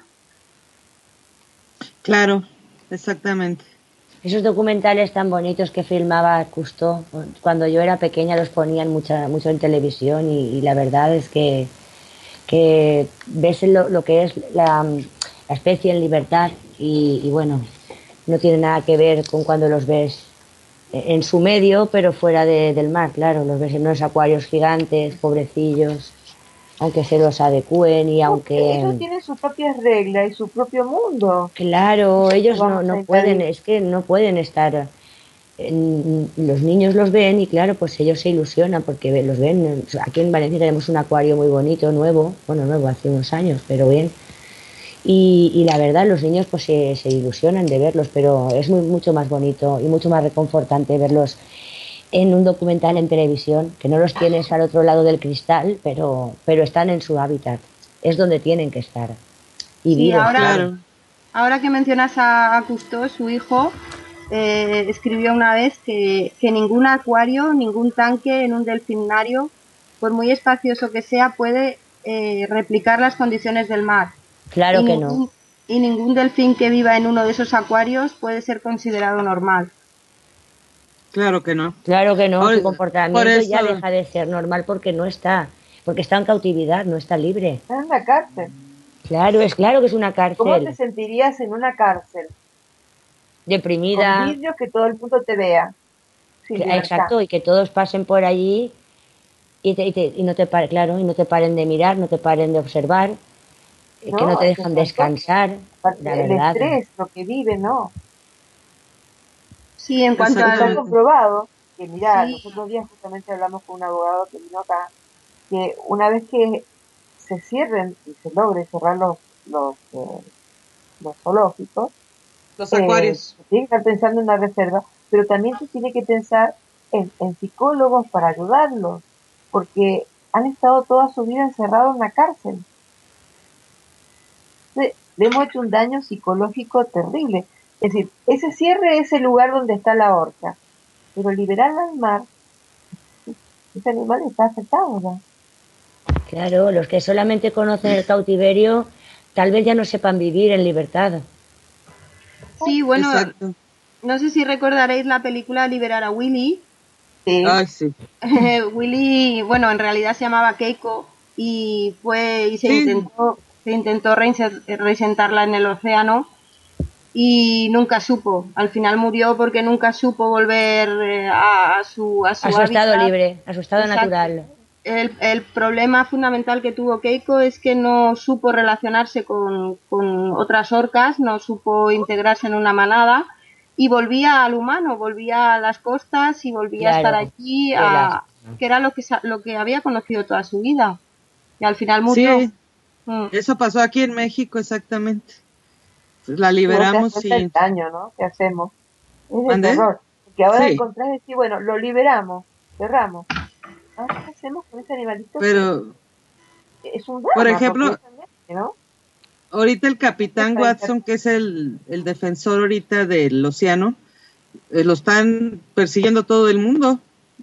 Claro, exactamente. Esos documentales tan bonitos que filmaba Cousteau, cuando yo era pequeña los ponían mucha, mucho en televisión y, y la verdad es que, que ves lo, lo que es la, la especie en libertad y, y bueno, no tiene nada que ver con cuando los ves en su medio, pero fuera de, del mar, claro, los ves en unos acuarios gigantes, pobrecillos, aunque se los adecúen y aunque... Ellos tienen sus propias reglas y su propio mundo. Claro, ellos no, Vamos a no pueden, invadir. es que no pueden estar... en- los niños los ven y claro, pues ellos se ilusionan porque ve- los ven. Aquí en Valencia tenemos un acuario muy bonito, nuevo, bueno, nuevo hace unos años, pero bien. Y, y la verdad, los niños pues se, se ilusionan de verlos, pero es muy, mucho más bonito y mucho más reconfortante verlos en un documental en televisión, que no los tienes al otro lado del cristal, pero, pero están en su hábitat, es donde tienen que estar. Y Sí, vivos, ahora, claro. ahora que mencionas a, a Cousteau, su hijo, eh, escribió una vez que, que ningún acuario, ningún tanque en un delfinario, por muy espacioso que sea, puede eh, replicar las condiciones del mar. Claro y que ningún, no. y ningún delfín que viva en uno de esos acuarios puede ser considerado normal. Claro que no. Claro que no, Por- su comportamiento por eso- ya deja de ser normal porque no está, porque está en cautividad, no está libre. Está en la cárcel. Claro, es claro que es una ¿Cómo te cárcel, sentirías en una cárcel? Con deprimida, vidrios que todo el mundo te vea. Sin que- libertad. exacto, y que todos pasen por allí y, te- y te- y no te pare- claro, y no te paren de mirar, no te paren de observar, eh, que No, no te es dejan que descansar, Aparte, la el verdad. estrés, lo que vive, no. Sí, en cuanto Está Exactamente. al... comprobado que, mirá, Sí. los otros días justamente hablamos con un abogado que vino acá, que una vez que se cierren y se logre cerrar los, los, eh, los zoológicos, Los eh, acuarios. se tiene que estar pensando en una reserva, pero también se tiene que pensar en, en psicólogos para ayudarlos, porque han estado toda su vida encerrados en una cárcel. Le, le hemos hecho un daño psicológico terrible. Es decir, ese cierre es el lugar donde está la horca, pero liberarla al mar, ese animal está afectado ya. Claro, los que solamente conocen el cautiverio tal vez ya no sepan vivir en libertad. Sí, bueno, Exacto. no sé si recordaréis la película Liberar a Willy. Sí, Ay, sí. Willy, bueno, en realidad se llamaba Keiko y fue y se Sí. intentó se intentó reinser- reinsertarla en el océano y nunca supo. Al final murió porque nunca supo volver eh, a, a su a su, A su estado hábitat. libre, a su estado Exacto. natural. El, el problema fundamental que tuvo Keiko es que no supo relacionarse con, con otras orcas, no supo integrarse en una manada y volvía al humano, volvía a las costas y volvía a estar Claro, allí, qué a, lástima. que era lo que, sa- lo que había conocido toda su vida. Y al final murió. Sí, Mm. eso pasó aquí en México exactamente. Pues la no te das liberamos cuenta y... el daño, ¿no? Que hacemos. Es el ¿Mande? terror. Porque ahora Sí. encontrás y decís, bueno, lo liberamos, cerramos. Ahora, ¿qué hacemos con ese animalito? Pero Que es un drama, por ejemplo, porque es también, ¿no? ahorita el capitán Para Watson, que es el, el defensor ahorita del océano, eh, lo están persiguiendo todo el mundo.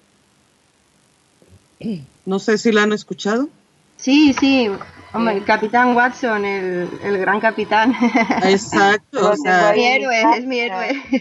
No sé si lo han escuchado. Sí, sí, hombre, el capitán Watson, el, el gran capitán. Exacto, Lo o tengo sea, Es mi ahí en mi héroe, es mi página. héroe.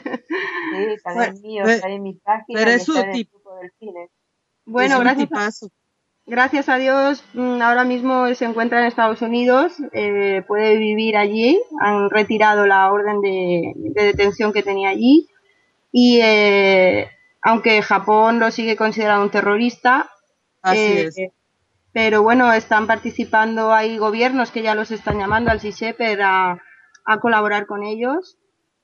Sí, también mío, Pe- está ahí en mi página pero y es su está en el tip- grupo del cine. Bueno, es un gracias a, tipazo. gracias a Dios, mm, ahora mismo se encuentra en Estados Unidos, eh, puede vivir allí, han retirado la orden de, de detención que tenía allí y eh, aunque Japón lo sigue considerado un terrorista, Así eh, es. pero bueno, están participando, hay gobiernos que ya los están llamando al Sea Shepherd a, a colaborar con ellos,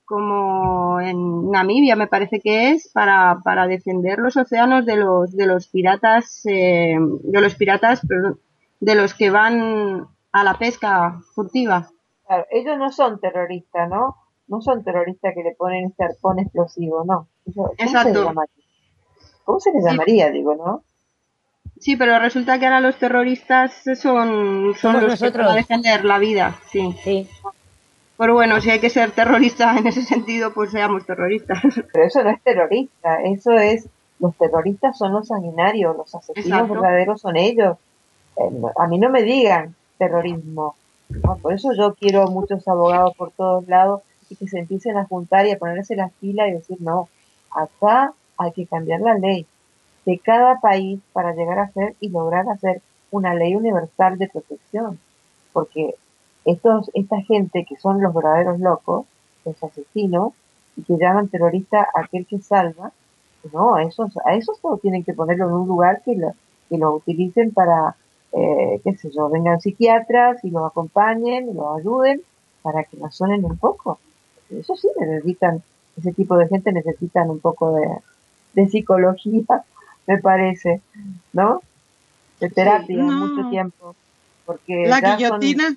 como en Namibia me parece que es, para, para defender los océanos de los de los piratas, eh, de los piratas, perdón, de los que van a la pesca furtiva. Claro, ellos no son terroristas, ¿no? No son terroristas que le ponen este arpón explosivo, no. Eso- ¿Cómo se le Exacto. llamaría? ¿Cómo se le Sí. llamaría, digo, no? Sí, pero resulta que ahora los terroristas son, son Somos los que nosotros. van a defender la vida, sí. Sí, Pero bueno, si hay que ser terrorista en ese sentido, pues seamos terroristas. Pero eso no es terrorista, eso es, los terroristas son los sanguinarios, los asesinos Exacto. verdaderos son ellos. Eh, no- a mí no me digan terrorismo. ¿no? Por eso yo quiero muchos abogados por todos lados y que se empiecen a juntar y a ponerse las pilas y decir, no, acá hay que cambiar la ley de cada país para llegar a hacer y lograr hacer una ley universal de protección. Porque estos, esta gente que son los verdaderos locos, los asesinos, y que llaman terrorista a aquel que salva, no, a esos, a esos solo tienen que ponerlo en un lugar que lo, que lo utilicen para, eh, qué sé yo, vengan psiquiatras y los acompañen y los ayuden para que razonen un poco. Eso sí necesitan, ese tipo de gente necesitan un poco de, de psicología, me parece, ¿no? De terapia, no. mucho tiempo. Porque La ya son, guillotina.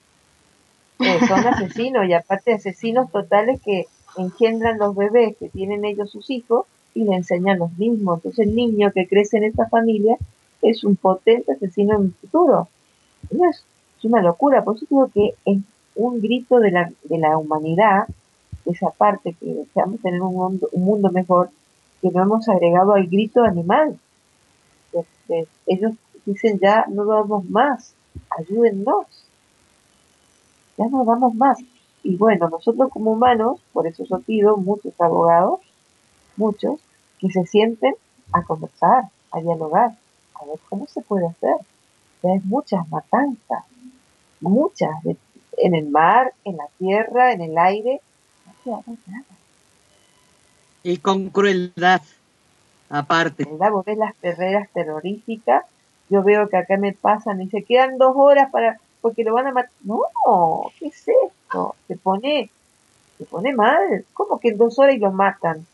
eh, son asesinos y aparte asesinos totales que engendran los bebés que tienen ellos sus hijos y le enseñan los mismos. Entonces el niño que crece en esta familia es un potente asesino en el futuro. No es, es una locura, por eso digo que es un grito de la, de la humanidad, esa parte que deseamos tener un mundo, un mundo mejor, que no hemos agregado al grito animal. De- de- ellos dicen ya no damos más, ayúdennos. ya no damos más. Y bueno, nosotros como humanos, por eso yo pido muchos abogados, muchos, que se sienten a conversar, a dialogar, a ver cómo se puede hacer. Ya hay muchas matanzas, muchas, de- en el mar, en la tierra, en el aire, no quedamos nada. Y con crueldad, aparte. ¿Verdad? Vos ves las perreras terroríficas, yo veo que acá me pasan y se quedan dos horas para, porque lo van a matar. No, ¿qué es esto? Se pone, se pone mal. ¿Cómo que en dos horas y lo matan?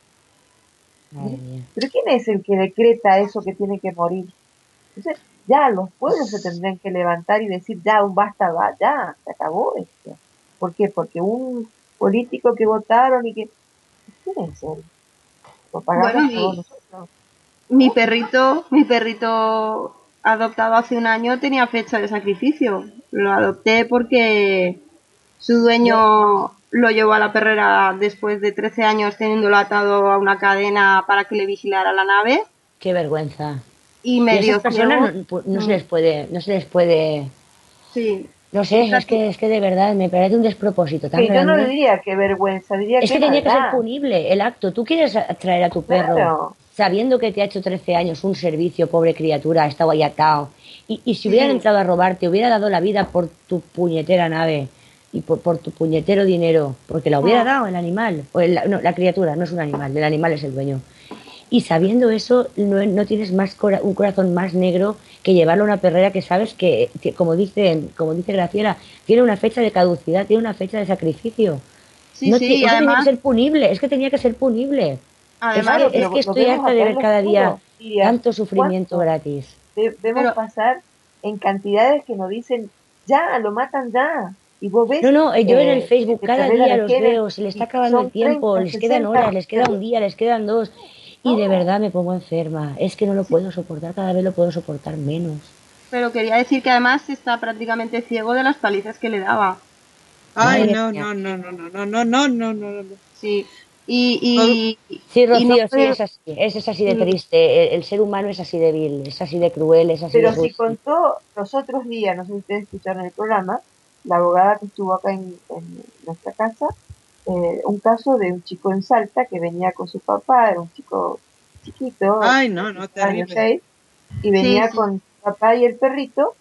Madre mía. ¿Pero quién es el que decreta eso que tiene que morir? Entonces, ya los pueblos se tendrían que levantar y decir, ya, un basta, va, ya, se acabó esto. ¿Por qué? Porque un político que votaron y que... ¿Quién es él? Lo Bueno, pagamos todos mi, nosotros. mi perrito, mi perrito adoptado hace un año tenía fecha de sacrificio. Lo adopté porque su dueño lo llevó a la perrera después de trece años teniéndolo atado a una cadena para que le vigilara la nave Qué vergüenza. y Y a esas medio personas ciego. no, no se Mm, les puede, no se les puede, sí, no sé, es que, es que de verdad me parece un despropósito tan Que yo no grande. diría que vergüenza, diría Es que que tenía que ser maldad. punible el acto. Tú quieres a- traer a tu perro Claro. sabiendo que te ha hecho trece años un servicio, pobre criatura, ha estado ahí atado. Y, y si hubieran sí, entrado a robarte, hubiera dado la vida por tu puñetera nave y por, por tu puñetero dinero, porque la hubiera mm, dado el animal. O el- no, la criatura no es un animal, el animal es el dueño. Y sabiendo eso, no, no tienes más cora- un corazón más negro que llevarlo a una perrera que sabes que, que, como dice, como dice Graciela, tiene una fecha de caducidad, tiene una fecha de sacrificio. sí, No sí, ti- y eso tenía que además, ser punible, es que tenía que ser punible. Es además, que, Claro, es pero que lo estoy vemos harta acá de en ver los cada día pueblos, Iria. tanto sufrimiento ¿Cuánto? gratis. Ve- vemos pero pasar en cantidades que nos dicen, ya, lo matan ya. Y vos No, ves no, eh, yo en el eh, Facebook de cada perreras día de los genes veo, se le está y acabando el son tiempo, treinta, les quedan sesenta horas, les queda un día, les quedan dos. Y de No, verdad me pongo enferma. Es que no lo sí, puedo soportar, cada vez lo puedo soportar menos. Pero quería decir que además está prácticamente ciego de las palizas que le daba. Ay, Madre no, mía. no, no, no, no, no, no, no, no, no, no. Sí. Todo- Y, y, Sí, y no Rocío, sí, puede. es así, es, es así de mm, triste. El, el ser humano es así de vil, es así de cruel, es así de pero si sucio. contó los otros días, no sé si ustedes escucharon el programa, la abogada que estuvo acá en, en nuestra casa, eh, un caso de un chico en Salta que venía con su papá, era un chico chiquito, Ay, de no, no, cinco años, terrible. seis, y sí, venía sí. con su papá y el perrito,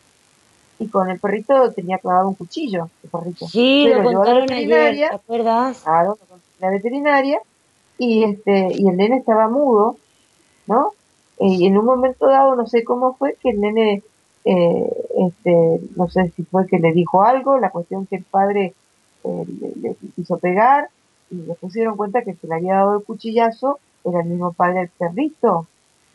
y con el perrito tenía clavado un cuchillo, el perrito. Sí, Se lo lo llevó a la contaron ayer, veterinaria, ¿te acuerdas? claro, lo contó la veterinaria, y este, y el nene estaba mudo, ¿no? Eh, y en un momento dado, no sé cómo fue, que el nene, eh, este, no sé si fue que le dijo algo, la cuestión que el padre eh, le, le quiso pegar, y después se dieron cuenta que el que le había dado el cuchillazo era el mismo padre del perrito,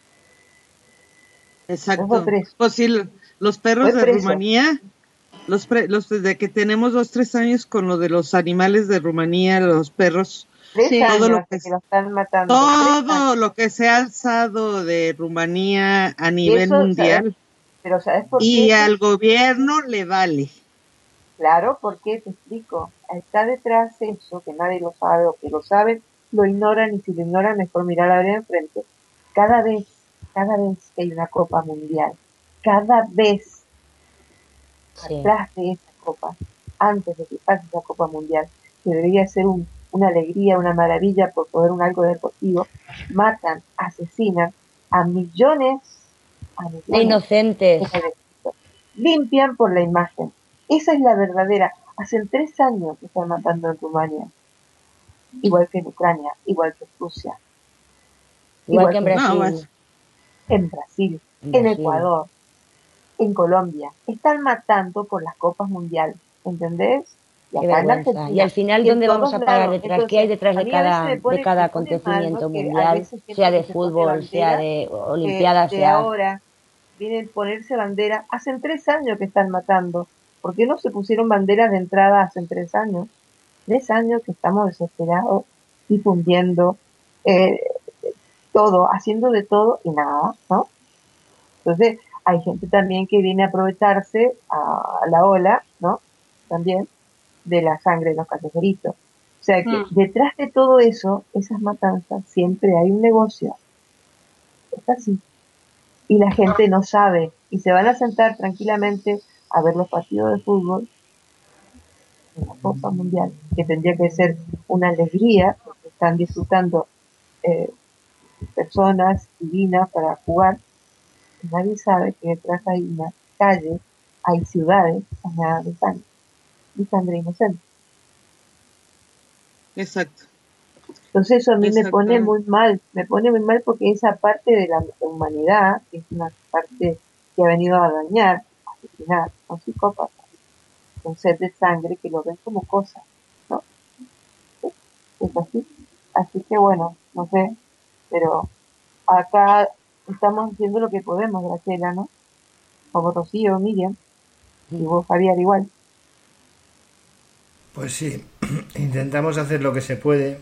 dos o Exacto. tres, Pues sí, lo- los perros fue de preso, Rumanía, los, pre- los desde que tenemos dos, tres años con lo de los animales de Rumanía, los perros, tres Sí. todo años lo hasta que que es, lo están matando, tres todo años. lo que se ha alzado de Rumanía a Y nivel eso, ¿sabes? mundial Pero ¿sabes por y qué? al gobierno le vale. Claro, porque te explico. Está detrás eso, que nadie lo sabe o que lo saben, lo ignoran y si lo ignoran mejor mirar a ver enfrente. Cada vez, cada vez que hay una Copa Mundial, cada vez Sí, atrás de esa Copa, antes de que pase esa Copa Mundial, que debería ser un, una alegría, una maravilla por poder un algo deportivo, matan, asesinan a millones, a de millones inocentes. de jovencitos. Limpian por la imagen. Esa es la verdadera. Hace tres años que están matando en Rumania, igual que en Ucrania, igual que en Rusia, Igual que igual en que en No, Chile, Brasil. más. en Brasil, En en Brasil. Ecuador, en Colombia. Están matando por las copas mundiales, ¿entendés? Y Qué acá en vergüenza. Y al Argentina, final, y en ¿dónde vamos todos a parar lados. detrás? ¿Qué hay Entonces, detrás a de mí a veces cada, me de pone, cada me pone mal, ¿no? acontecimiento Que a mundial? veces Sea gente de que se pone fútbol, sea bandera, de que olimpiadas, de sea... ahora vienen a ponerse bandera, hacen tres años que están matando. ¿Por qué no se pusieron banderas de entrada hace tres años? Tres años que estamos desesperados, difundiendo eh, todo, haciendo de todo y nada, ¿no? Entonces, hay gente también que viene a aprovecharse a, a la ola, ¿no? También de la sangre de los callejeritos. O sea que Mm. detrás de todo eso, esas matanzas, siempre hay un negocio. Es así. Y la gente no sabe. Y se van a sentar tranquilamente a ver los partidos de fútbol en la Copa Mundial, que tendría que ser una alegría, porque están disfrutando eh, personas divinas para jugar. Nadie sabe que detrás hay una calle, hay ciudades bañadas de sangre, y sangre inocente. Exacto. Entonces eso a mí me pone Exactamente. muy mal, me pone muy mal porque esa parte de la humanidad, que es una parte que ha venido a dañar, a asesinar, son psicópatas, con sed de sangre, que lo ven como cosas, ¿no? Es, es así. Así que bueno, no sé, pero acá estamos haciendo lo que podemos, Graciela, ¿no? Como Rocío, Miriam, y vos, Javier, igual. Pues sí, intentamos hacer lo que se puede.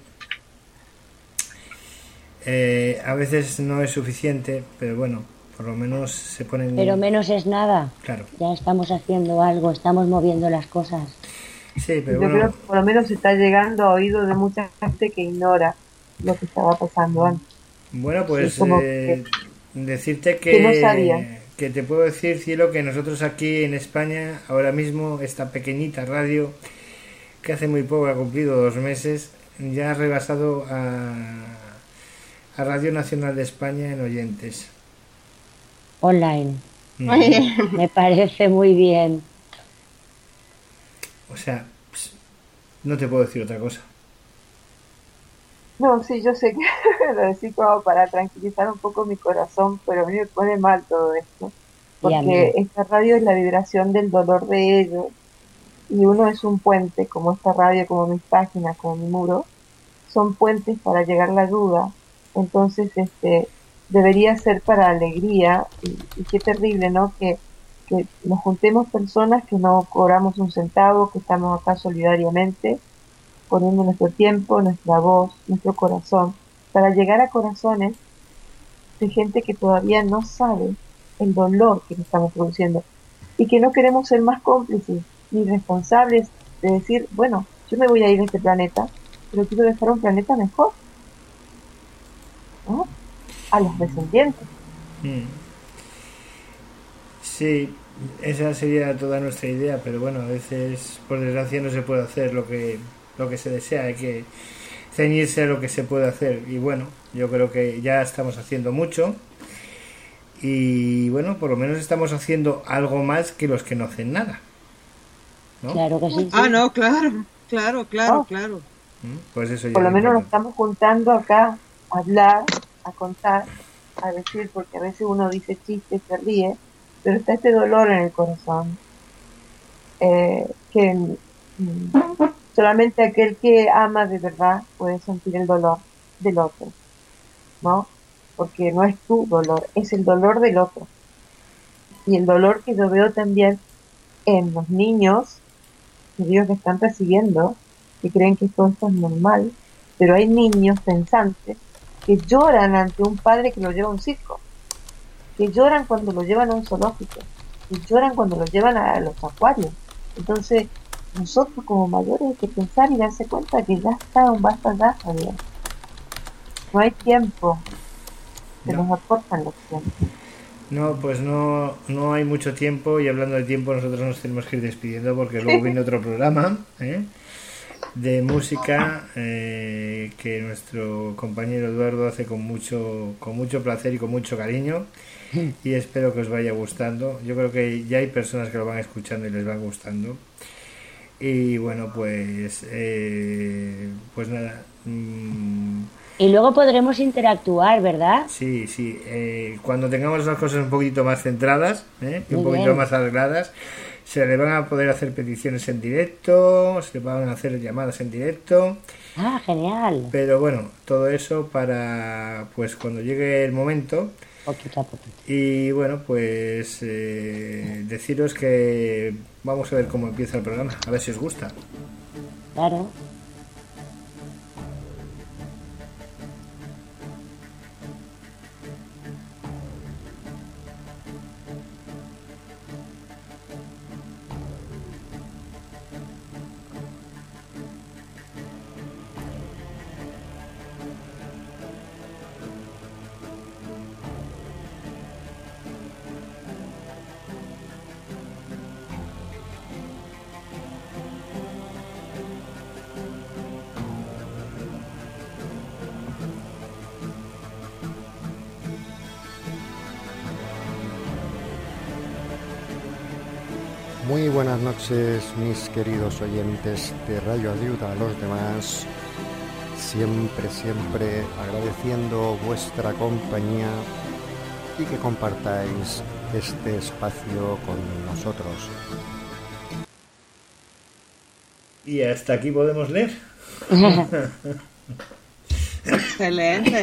Eh, a veces no es suficiente, pero bueno, por lo menos se ponen... Pero menos es nada. Claro. Ya estamos haciendo algo, estamos moviendo las cosas. Sí, pero Yo bueno, creo que por lo menos está llegando a oídos de mucha gente que ignora lo que estaba pasando antes. bueno, pues Es como eh, decirte que, que no sabía. que te puedo decir, Cielo, que nosotros aquí en España, ahora mismo, esta pequeñita radio, que hace muy poco ha cumplido dos meses, ya ha rebasado a, a Radio Nacional de España en oyentes. Online. Mm. Oye, Me parece muy bien. O sea, ps, no te puedo decir otra cosa. No, sí, yo sé que lo decís como para tranquilizar un poco mi corazón, pero a mí me pone mal todo esto, Y a porque mí. esta radio es la vibración del dolor de ellos, y uno es un puente, como esta radio, como mis páginas, como mi muro, son puentes para llegar la ayuda. Entonces, este, debería ser para alegría, y, y qué terrible, ¿no? Que, que nos juntemos personas que no cobramos un centavo, que estamos acá solidariamente, poniendo nuestro tiempo, nuestra voz, nuestro corazón, para llegar a corazones de gente que todavía no sabe el dolor que le estamos produciendo y que no queremos ser más cómplices ni responsables de decir, bueno, yo me voy a ir de este planeta, pero quiero dejar un planeta mejor, ¿no? A los descendientes. Mm. Sí, esa sería toda nuestra idea, pero bueno, a veces por desgracia no se puede hacer lo que lo que se desea, hay que ceñirse a lo que se puede hacer y bueno, yo creo que ya estamos haciendo mucho y bueno, por lo menos estamos haciendo algo más que los que no hacen nada, ¿no? Claro que sí. Ah, no, claro, claro, claro, ¿No? claro. ¿Mm? Pues eso ya Por lo es menos nos importante. estamos juntando acá a hablar, a contar, a decir, porque a veces uno dice chistes, se ríe, pero está este dolor en el corazón, eh, que mm, solamente aquel que ama de verdad puede sentir el dolor del otro, ¿no? Porque no es tu dolor, es el dolor del otro. Y el dolor que yo veo también en los niños, que digo que están recibiendo, que creen que todo esto es normal, pero hay niños pensantes que lloran ante un padre que lo lleva a un circo, que lloran cuando lo llevan a un zoológico, que lloran cuando lo llevan a los acuarios. Entonces, nosotros como mayores hay que pensar y darse cuenta que ya está un basta ya, Javier. No hay tiempo, se No. nos acortan los tiempos. No, pues no, no hay mucho tiempo y hablando de tiempo nosotros nos tenemos que ir despidiendo porque luego viene otro programa, ¿eh? de música eh, que nuestro compañero Eduardo hace con mucho, con mucho placer y con mucho cariño y espero que os vaya gustando. Yo creo que ya hay personas que lo van escuchando y les va gustando. Y bueno, pues eh, pues nada. mmm, Y luego podremos interactuar, ¿verdad? Sí, sí. Eh, cuando tengamos las cosas un poquito más centradas, ¿eh? y un Muy poquito bien. más arregladas, se le van a poder hacer peticiones en directo, se le van a hacer llamadas en directo, Ah, genial. pero bueno, todo eso para pues cuando llegue el momento. Poquito a poquito. Y bueno, pues eh, deciros que vamos a ver cómo empieza el programa, a ver si os gusta. Claro. Muy buenas noches, mis queridos oyentes de Radio Ayuda a los Demás. Siempre, siempre agradeciendo vuestra compañía y que compartáis este espacio con nosotros. Y hasta aquí podemos leer. Excelente.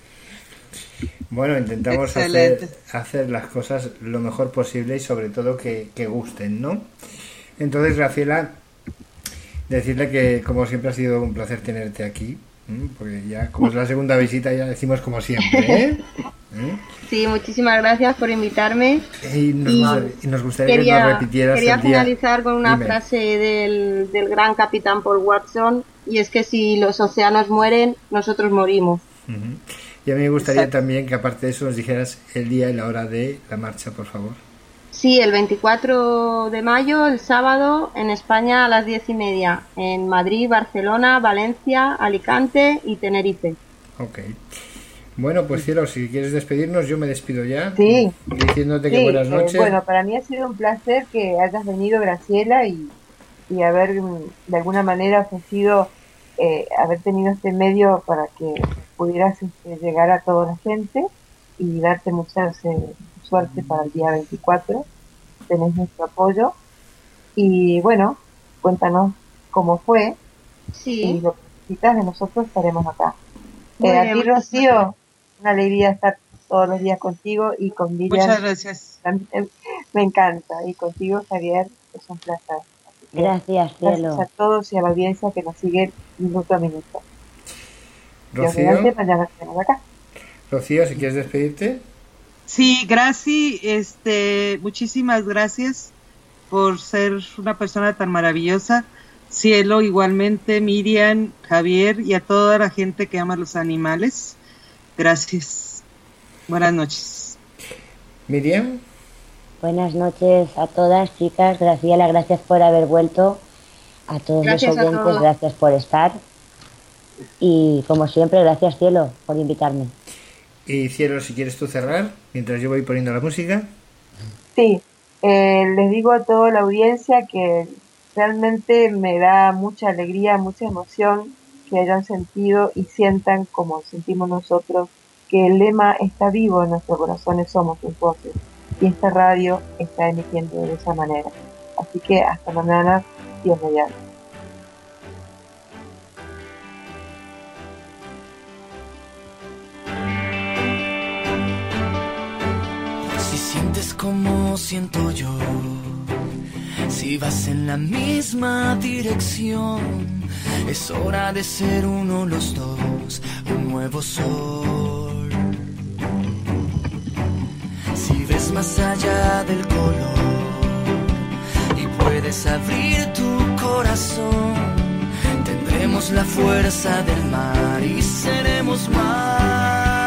Bueno, intentamos hacer, hacer las cosas lo mejor posible y sobre todo que, que gusten, ¿no? Entonces, Graciela, decirle que como siempre ha sido un placer tenerte aquí, ¿eh? Porque ya como es la segunda visita ya decimos como siempre, ¿eh? ¿Eh? Sí, muchísimas gracias por invitarme. Y nos, Y gustaría, y nos gustaría quería, que nos repitieras quería el día. finalizar con una Dime. frase del, del gran capitán Paul Watson, y es que si los océanos mueren, nosotros morimos. Uh-huh. Y a mí me gustaría Exacto. también que aparte de eso nos dijeras el día y la hora de la marcha, por favor. Sí, el veinticuatro de mayo, el sábado, en España a las diez y media, en Madrid, Barcelona, Valencia, Alicante y Tenerife. Ok. Bueno, pues Cielo, si quieres despedirnos, yo me despido ya. Sí. Diciéndote que Sí, buenas eh, noches. bueno, para mí ha sido un placer que hayas venido, Graciela, y, y haber mm, de alguna manera ofrecido, eh, haber tenido este medio para que pudieras este, llegar a toda la gente y darte mucha eh, suerte para el día veinticuatro. Tenés nuestro apoyo. Y bueno, cuéntanos cómo fue. Sí. Y lo que necesitas de nosotros estaremos acá. Muy Eh, a bien, ti, muchas Rocío, gracias. una alegría estar todos los días contigo y con Miriam. Muchas gracias. También me encanta. Y contigo, Javier, es un placer. Así que Gracias, gracias cielo. a todos y a la audiencia que nos sigue minuto a minuto. Dios Rocío, mediante, mañana estaremos acá. Rocío, si quieres despedirte. Sí, Graci, este, muchísimas gracias por ser una persona tan maravillosa. Cielo, igualmente, Miriam, Javier y a toda la gente que ama los animales. Gracias. Buenas noches. Miriam. Buenas noches a todas, chicas. Graciela, gracias por haber vuelto. A todos Gracias los a oyentes, todos. gracias por estar. Y como siempre, gracias, cielo, por invitarme. Y Cielo, si quieres tú cerrar, mientras yo voy poniendo la música. Sí, eh, les digo a toda la audiencia que realmente me da mucha alegría, mucha emoción que hayan sentido y sientan como sentimos nosotros, que el lema está vivo en nuestros corazones, somos sus voces, y esta radio está emitiendo de esa manera. Así que hasta mañana, Dios mediante. Si sientes como siento yo, si vas en la misma dirección, es hora de ser uno los dos, un nuevo sol. Si ves más allá del color y puedes abrir tu corazón, tendremos la fuerza del mar y seremos más.